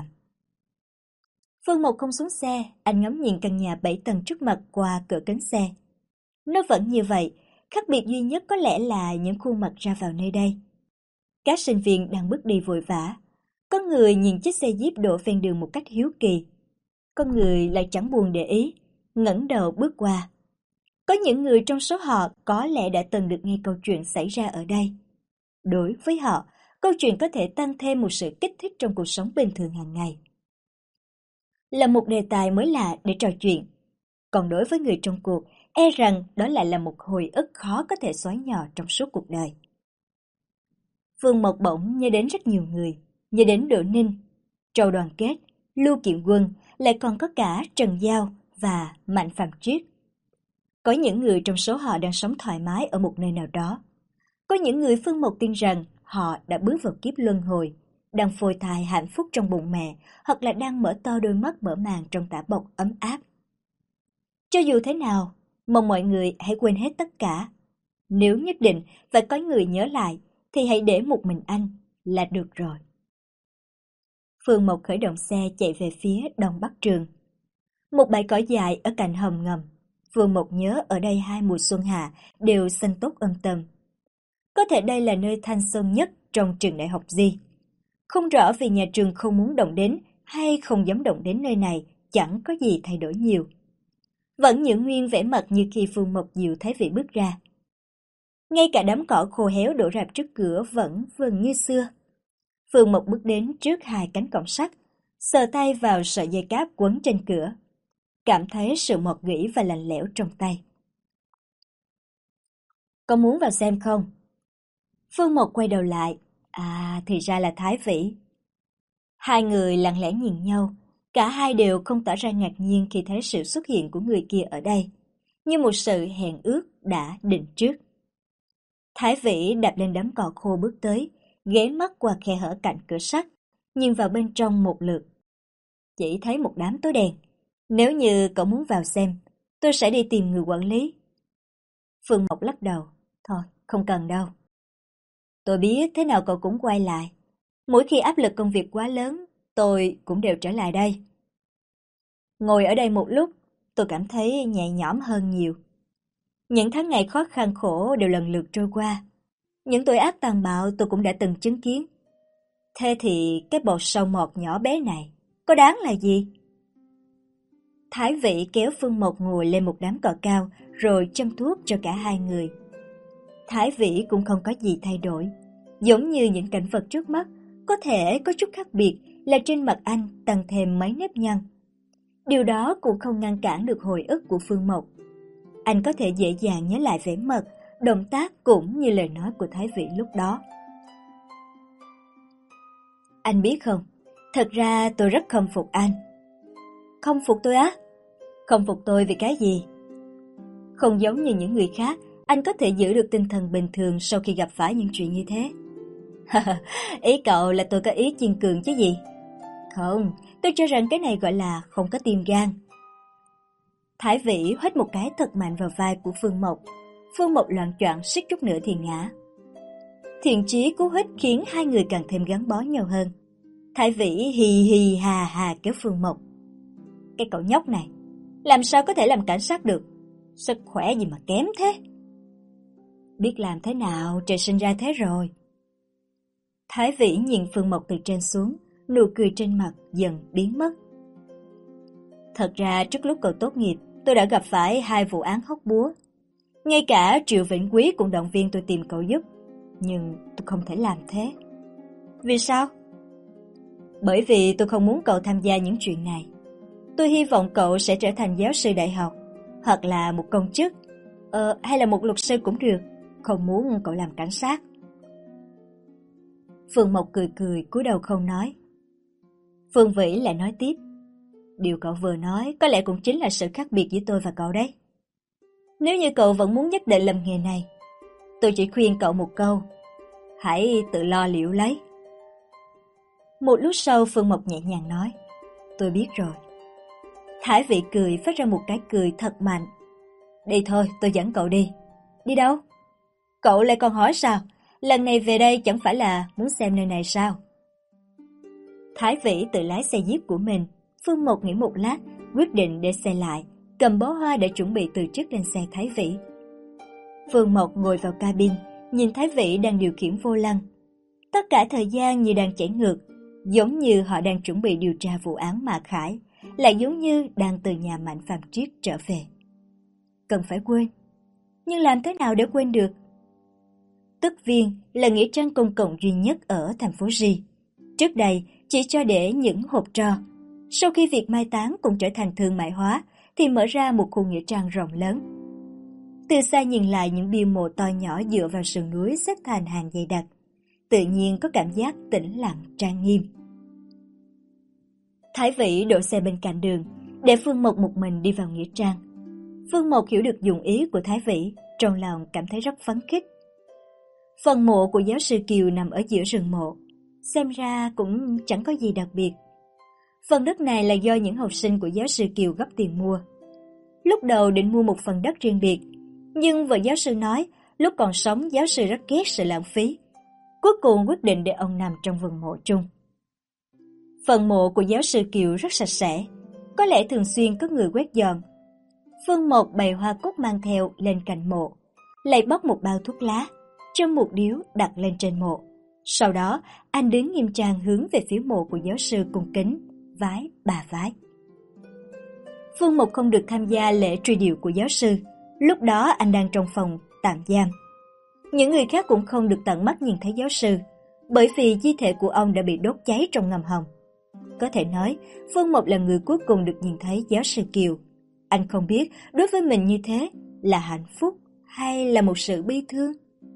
S1: Phương Mộc không xuống xe, anh ngắm nhìn căn nhà bảy tầng trước mặt qua cửa kính xe. Nó vẫn như vậy, khác biệt duy nhất có lẽ là những khuôn mặt ra vào nơi đây. Các sinh viên đang bước đi vội vã. Có người nhìn chiếc xe jeep đổ ven đường một cách hiếu kỳ. Có người lại chẳng buồn để ý, ngẩng đầu bước qua. Có những người trong số họ có lẽ đã từng được nghe câu chuyện xảy ra ở đây. Đối với họ, câu chuyện có thể tăng thêm một sự kích thích trong cuộc sống bình thường hàng ngày. Là một đề tài mới lạ để trò chuyện. Còn đối với người trong cuộc, e rằng đó lại là một hồi ức khó có thể xóa nhòa trong suốt cuộc đời. Phương Mộc bỗng nhớ đến rất nhiều người, nhớ đến Đỗ Ninh, Châu Đoàn Kết, Lưu Kiện Quân, lại còn có cả Trần Giao và Mạnh Phạm Triết. Có những người trong số họ đang sống thoải mái ở một nơi nào đó. Có những người Phương Mộc tin rằng họ đã bước vào kiếp luân hồi, đang phôi thai hạnh phúc trong bụng mẹ, hoặc là đang mở to đôi mắt mở màng trong tã bọc ấm áp. Cho dù thế nào, mong mọi người hãy quên hết tất cả. Nếu nhất định phải có người nhớ lại, thì hãy để một mình anh là được rồi. Phương Mộc khởi động xe chạy về phía đông bắc trường. Một bãi cỏ dài ở cạnh hầm ngầm. Phương Mộc nhớ ở đây hai mùa xuân hạ đều xanh tốt âm tầm. Có thể đây là nơi thanh xuân nhất trong trường Đại học Di. Không rõ vì nhà trường không muốn động đến hay không dám động đến nơi này, chẳng có gì thay đổi nhiều. Vẫn giữ nguyên vẻ mặt như khi Phương Mộc dịu Thái Vĩ bước ra. Ngay cả đám cỏ khô héo đổ rạp trước cửa vẫn vần như xưa. Phương Mộc bước đến trước hai cánh cổng sắt, sờ tay vào sợi dây cáp quấn trên cửa. Cảm thấy sự mọt gỉ và lạnh lẽo trong tay. Có muốn vào xem không? Phương Mộc quay đầu lại. À, thì ra là Thái Vĩ. Hai người lặng lẽ nhìn nhau. Cả hai đều không tỏ ra ngạc nhiên khi thấy sự xuất hiện của người kia ở đây. Như một sự hẹn ước đã định trước. Thái Vĩ đạp lên đám cỏ khô bước tới, ghé mắt qua khe hở cạnh cửa sắt, nhìn vào bên trong một lượt. Chỉ thấy một đám tối đen. Nếu như cậu muốn vào xem, tôi sẽ đi tìm người quản lý. Phương Mộc lắc đầu. Thôi, không cần đâu. Tôi biết thế nào cậu cũng quay lại. Mỗi khi áp lực công việc quá lớn, tôi cũng đều trở lại đây. Ngồi ở đây một lúc, tôi cảm thấy nhẹ nhõm hơn nhiều. Những tháng ngày khó khăn khổ đều lần lượt trôi qua. Những tội ác tàn bạo tôi cũng đã từng chứng kiến. Thế thì cái bột sâu mọt nhỏ bé này có đáng là gì? Thái Vĩ kéo Phương Mộc ngồi lên một đám cỏ cao rồi châm thuốc cho cả hai người. Thái Vĩ cũng không có gì thay đổi. Giống như những cảnh vật trước mắt, có thể có chút khác biệt là trên mặt anh tăng thêm mấy nếp nhăn. Điều đó cũng không ngăn cản được hồi ức của Phương Mộc. Anh có thể dễ dàng nhớ lại vẻ mặt, động tác cũng như lời nói của Thái Vĩ lúc đó. Anh biết không, thật ra tôi rất khâm phục anh. Không phục tôi á? Không phục tôi vì cái gì? Không giống như những người khác, anh có thể giữ được tinh thần bình thường sau khi gặp phải những chuyện như thế. Ý cậu là tôi có ý kiên cường chứ gì? Không, tôi cho rằng cái này gọi là không có tim gan. Thái Vĩ huých một cái thật mạnh vào vai của Phương Mộc. Phương Mộc loạng choạng suýt chút nữa thì ngã. Thiện chí cú huých khiến hai người càng thêm gắn bó nhau hơn. Thái Vĩ hì hì hà hà kéo Phương Mộc. Cái cậu nhóc này, làm sao có thể làm cảnh sát được? Sức khỏe gì mà kém thế? Biết làm thế nào, trời sinh ra thế rồi. Thái Vĩ nhìn Phương Mộc từ trên xuống, nụ cười trên mặt dần biến mất. Thật ra trước lúc cậu tốt nghiệp, tôi đã gặp phải hai vụ án hóc búa. Ngay cả Triệu Vĩnh Quý cũng động viên tôi tìm cậu giúp. Nhưng tôi không thể làm thế. Vì sao? Bởi vì tôi không muốn cậu tham gia những chuyện này. Tôi hy vọng cậu sẽ trở thành giáo sư đại học, hoặc là một công chức, ờ, hay là một luật sư cũng được. Không muốn cậu làm cảnh sát. Phương Mộc cười cười cúi đầu không nói. Phương Vĩ lại nói tiếp. Điều cậu vừa nói có lẽ cũng chính là sự khác biệt giữa tôi và cậu đấy. Nếu như cậu vẫn muốn nhất định làm nghề này, tôi chỉ khuyên cậu một câu. Hãy tự lo liệu lấy. Một lúc sau Phương Mộc nhẹ nhàng nói. Tôi biết rồi. Thái Vĩ cười phát ra một cái cười thật mạnh. Đi thôi, tôi dẫn cậu đi. Đi đâu? Cậu lại còn hỏi sao? Lần này về đây chẳng phải là muốn xem nơi này sao? Thái Vĩ tự lái xe jeep của mình. Phương Mộc nghĩ một lát, quyết định để xe lại, cầm bó hoa để chuẩn bị từ chức lên xe Thái Vĩ. Phương Mộc ngồi vào cabin, nhìn Thái Vĩ đang điều khiển vô lăng. Tất cả thời gian như đang chảy ngược, giống như họ đang chuẩn bị điều tra vụ án Mạc Khải, lại giống như đang từ nhà Mạnh Phạm Triết trở về. Cần phải quên, nhưng làm thế nào để quên được? Tức Viên là nghĩa trang công cộng duy nhất ở thành phố Ri. Trước đây chỉ cho để những hộp tro. Sau khi việc mai táng cũng trở thành thương mại hóa, thì mở ra một khu nghĩa trang rộng lớn. Từ xa nhìn lại những bia mộ to nhỏ dựa vào sườn núi xếp thành hàng dày đặc, tự nhiên có cảm giác tĩnh lặng trang nghiêm. Thái Vĩ đổ xe bên cạnh đường, để Phương Mộc một mình đi vào nghĩa trang. Phương Mộc hiểu được dụng ý của Thái Vĩ, trong lòng cảm thấy rất phấn khích. Phần mộ của giáo sư Kiều nằm ở giữa rừng mộ, xem ra cũng chẳng có gì đặc biệt. Phần đất này là do những học sinh của giáo sư Kiều góp tiền mua. Lúc đầu định mua một phần đất riêng biệt, nhưng vợ giáo sư nói lúc còn sống giáo sư rất ghét sự lãng phí. Cuối cùng quyết định để ông nằm trong vườn mộ chung. Phần mộ của giáo sư Kiều rất sạch sẽ, có lẽ thường xuyên có người quét dọn. Phương Mộc bày hoa cúc mang theo lên cạnh mộ, lại bóc một bao thuốc lá, trong một điếu đặt lên trên mộ. Sau đó, anh đứng nghiêm trang hướng về phía mộ của giáo sư cung kính, vái ba vái. Phương Mộc không được tham gia lễ truy điệu của giáo sư, lúc đó anh đang trong phòng tạm giam. Những người khác cũng không được tận mắt nhìn thấy giáo sư, bởi vì di thể của ông đã bị đốt cháy trong ngầm hầm. Có thể nói, Phương Mộc là người cuối cùng được nhìn thấy giáo sư Kiều. Anh không biết đối với mình như thế là hạnh phúc hay là một sự bi thương.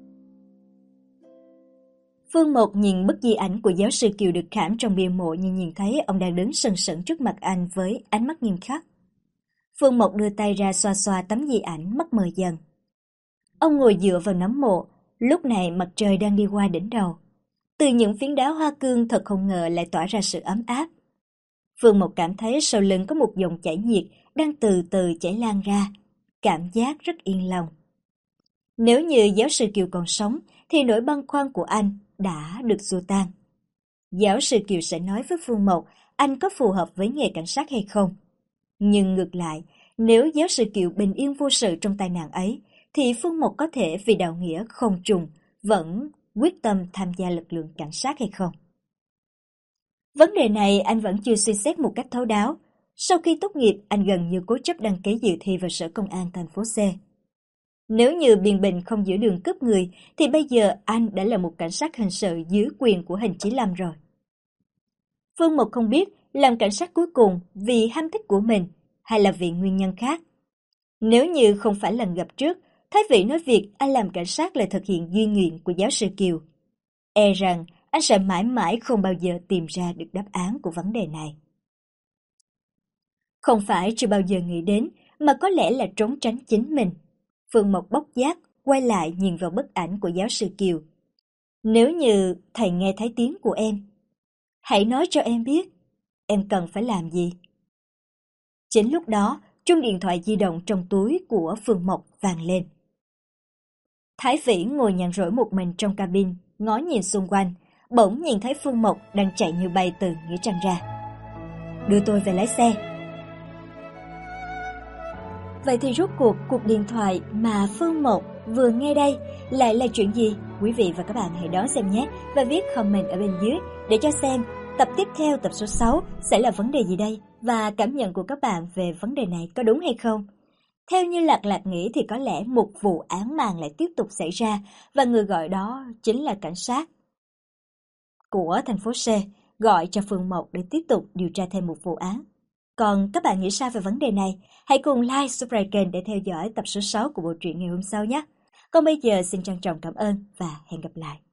S1: Phương Mộc nhìn bức di ảnh của giáo sư Kiều được khảm trong bia mộ, như nhìn thấy ông đang đứng sừng sững trước mặt anh với ánh mắt nghiêm khắc. Phương Mộc đưa tay ra xoa xoa tấm di ảnh, mắt mờ dần. Ông ngồi dựa vào nấm mộ, lúc này mặt trời đang đi qua đỉnh đầu. Từ những phiến đá hoa cương thật không ngờ lại tỏa ra sự ấm áp. Phương Mộc cảm thấy sau lưng có một dòng chảy nhiệt đang từ từ chảy lan ra, cảm giác rất yên lòng. Nếu như giáo sư Kiều còn sống, thì nỗi băn khoăn của anh đã được xua tan. Giáo sư Kiều sẽ nói với Phương Mộc anh có phù hợp với nghề cảnh sát hay không. Nhưng ngược lại, nếu giáo sư Kiều bình yên vô sự trong tai nạn ấy, thì Phương Mộc có thể vì đạo nghĩa không trùng, vẫn quyết tâm tham gia lực lượng cảnh sát hay không? Vấn đề này anh vẫn chưa suy xét một cách thấu đáo. Sau khi tốt nghiệp, anh gần như cố chấp đăng ký dự thi vào sở công an thành phố C. Nếu như Biên Bình không giữa đường cướp người, thì bây giờ anh đã là một cảnh sát hình sự dưới quyền của Hình Chí Lâm rồi. Phương Mộc không biết làm cảnh sát cuối cùng vì ham thích của mình hay là vì nguyên nhân khác. Nếu như không phải lần gặp trước, Thái Vĩ nói việc anh làm cảnh sát là thực hiện duy nguyện của giáo sư Kiều. E rằng anh sẽ mãi mãi không bao giờ tìm ra được đáp án của vấn đề này. Không phải chưa bao giờ nghĩ đến, mà có lẽ là trốn tránh chính mình. Phương Mộc bốc giác, quay lại nhìn vào bức ảnh của giáo sư Kiều. Nếu như thầy nghe thấy tiếng của em, hãy nói cho em biết, em cần phải làm gì. Chính lúc đó, chuông điện thoại di động trong túi của Phương Mộc vang lên. Thái Vĩ ngồi nhàn rỗi một mình trong cabin, ngó nhìn xung quanh, bỗng nhìn thấy Phương Mộc đang chạy như bay từ nghĩa trang ra. Đưa tôi về lái xe. Vậy thì rốt cuộc cuộc điện thoại mà Phương Mộc vừa nghe đây lại là chuyện gì? Quý vị và các bạn hãy đón xem nhé và viết comment ở bên dưới để cho xem tập tiếp theo, tập số sáu sẽ là vấn đề gì đây và cảm nhận của các bạn về vấn đề này có đúng hay không? Theo như Lạc Lạc nghĩ thì có lẽ một vụ án mạng lại tiếp tục xảy ra và người gọi đó chính là cảnh sát của thành phố C gọi cho Phương Mộc để tiếp tục điều tra thêm một vụ án. Còn các bạn nghĩ sao về vấn đề này? Hãy cùng like, subscribe kênh để theo dõi tập số sáu của bộ truyện ngày hôm sau nhé. Còn bây giờ xin trân trọng cảm ơn và hẹn gặp lại.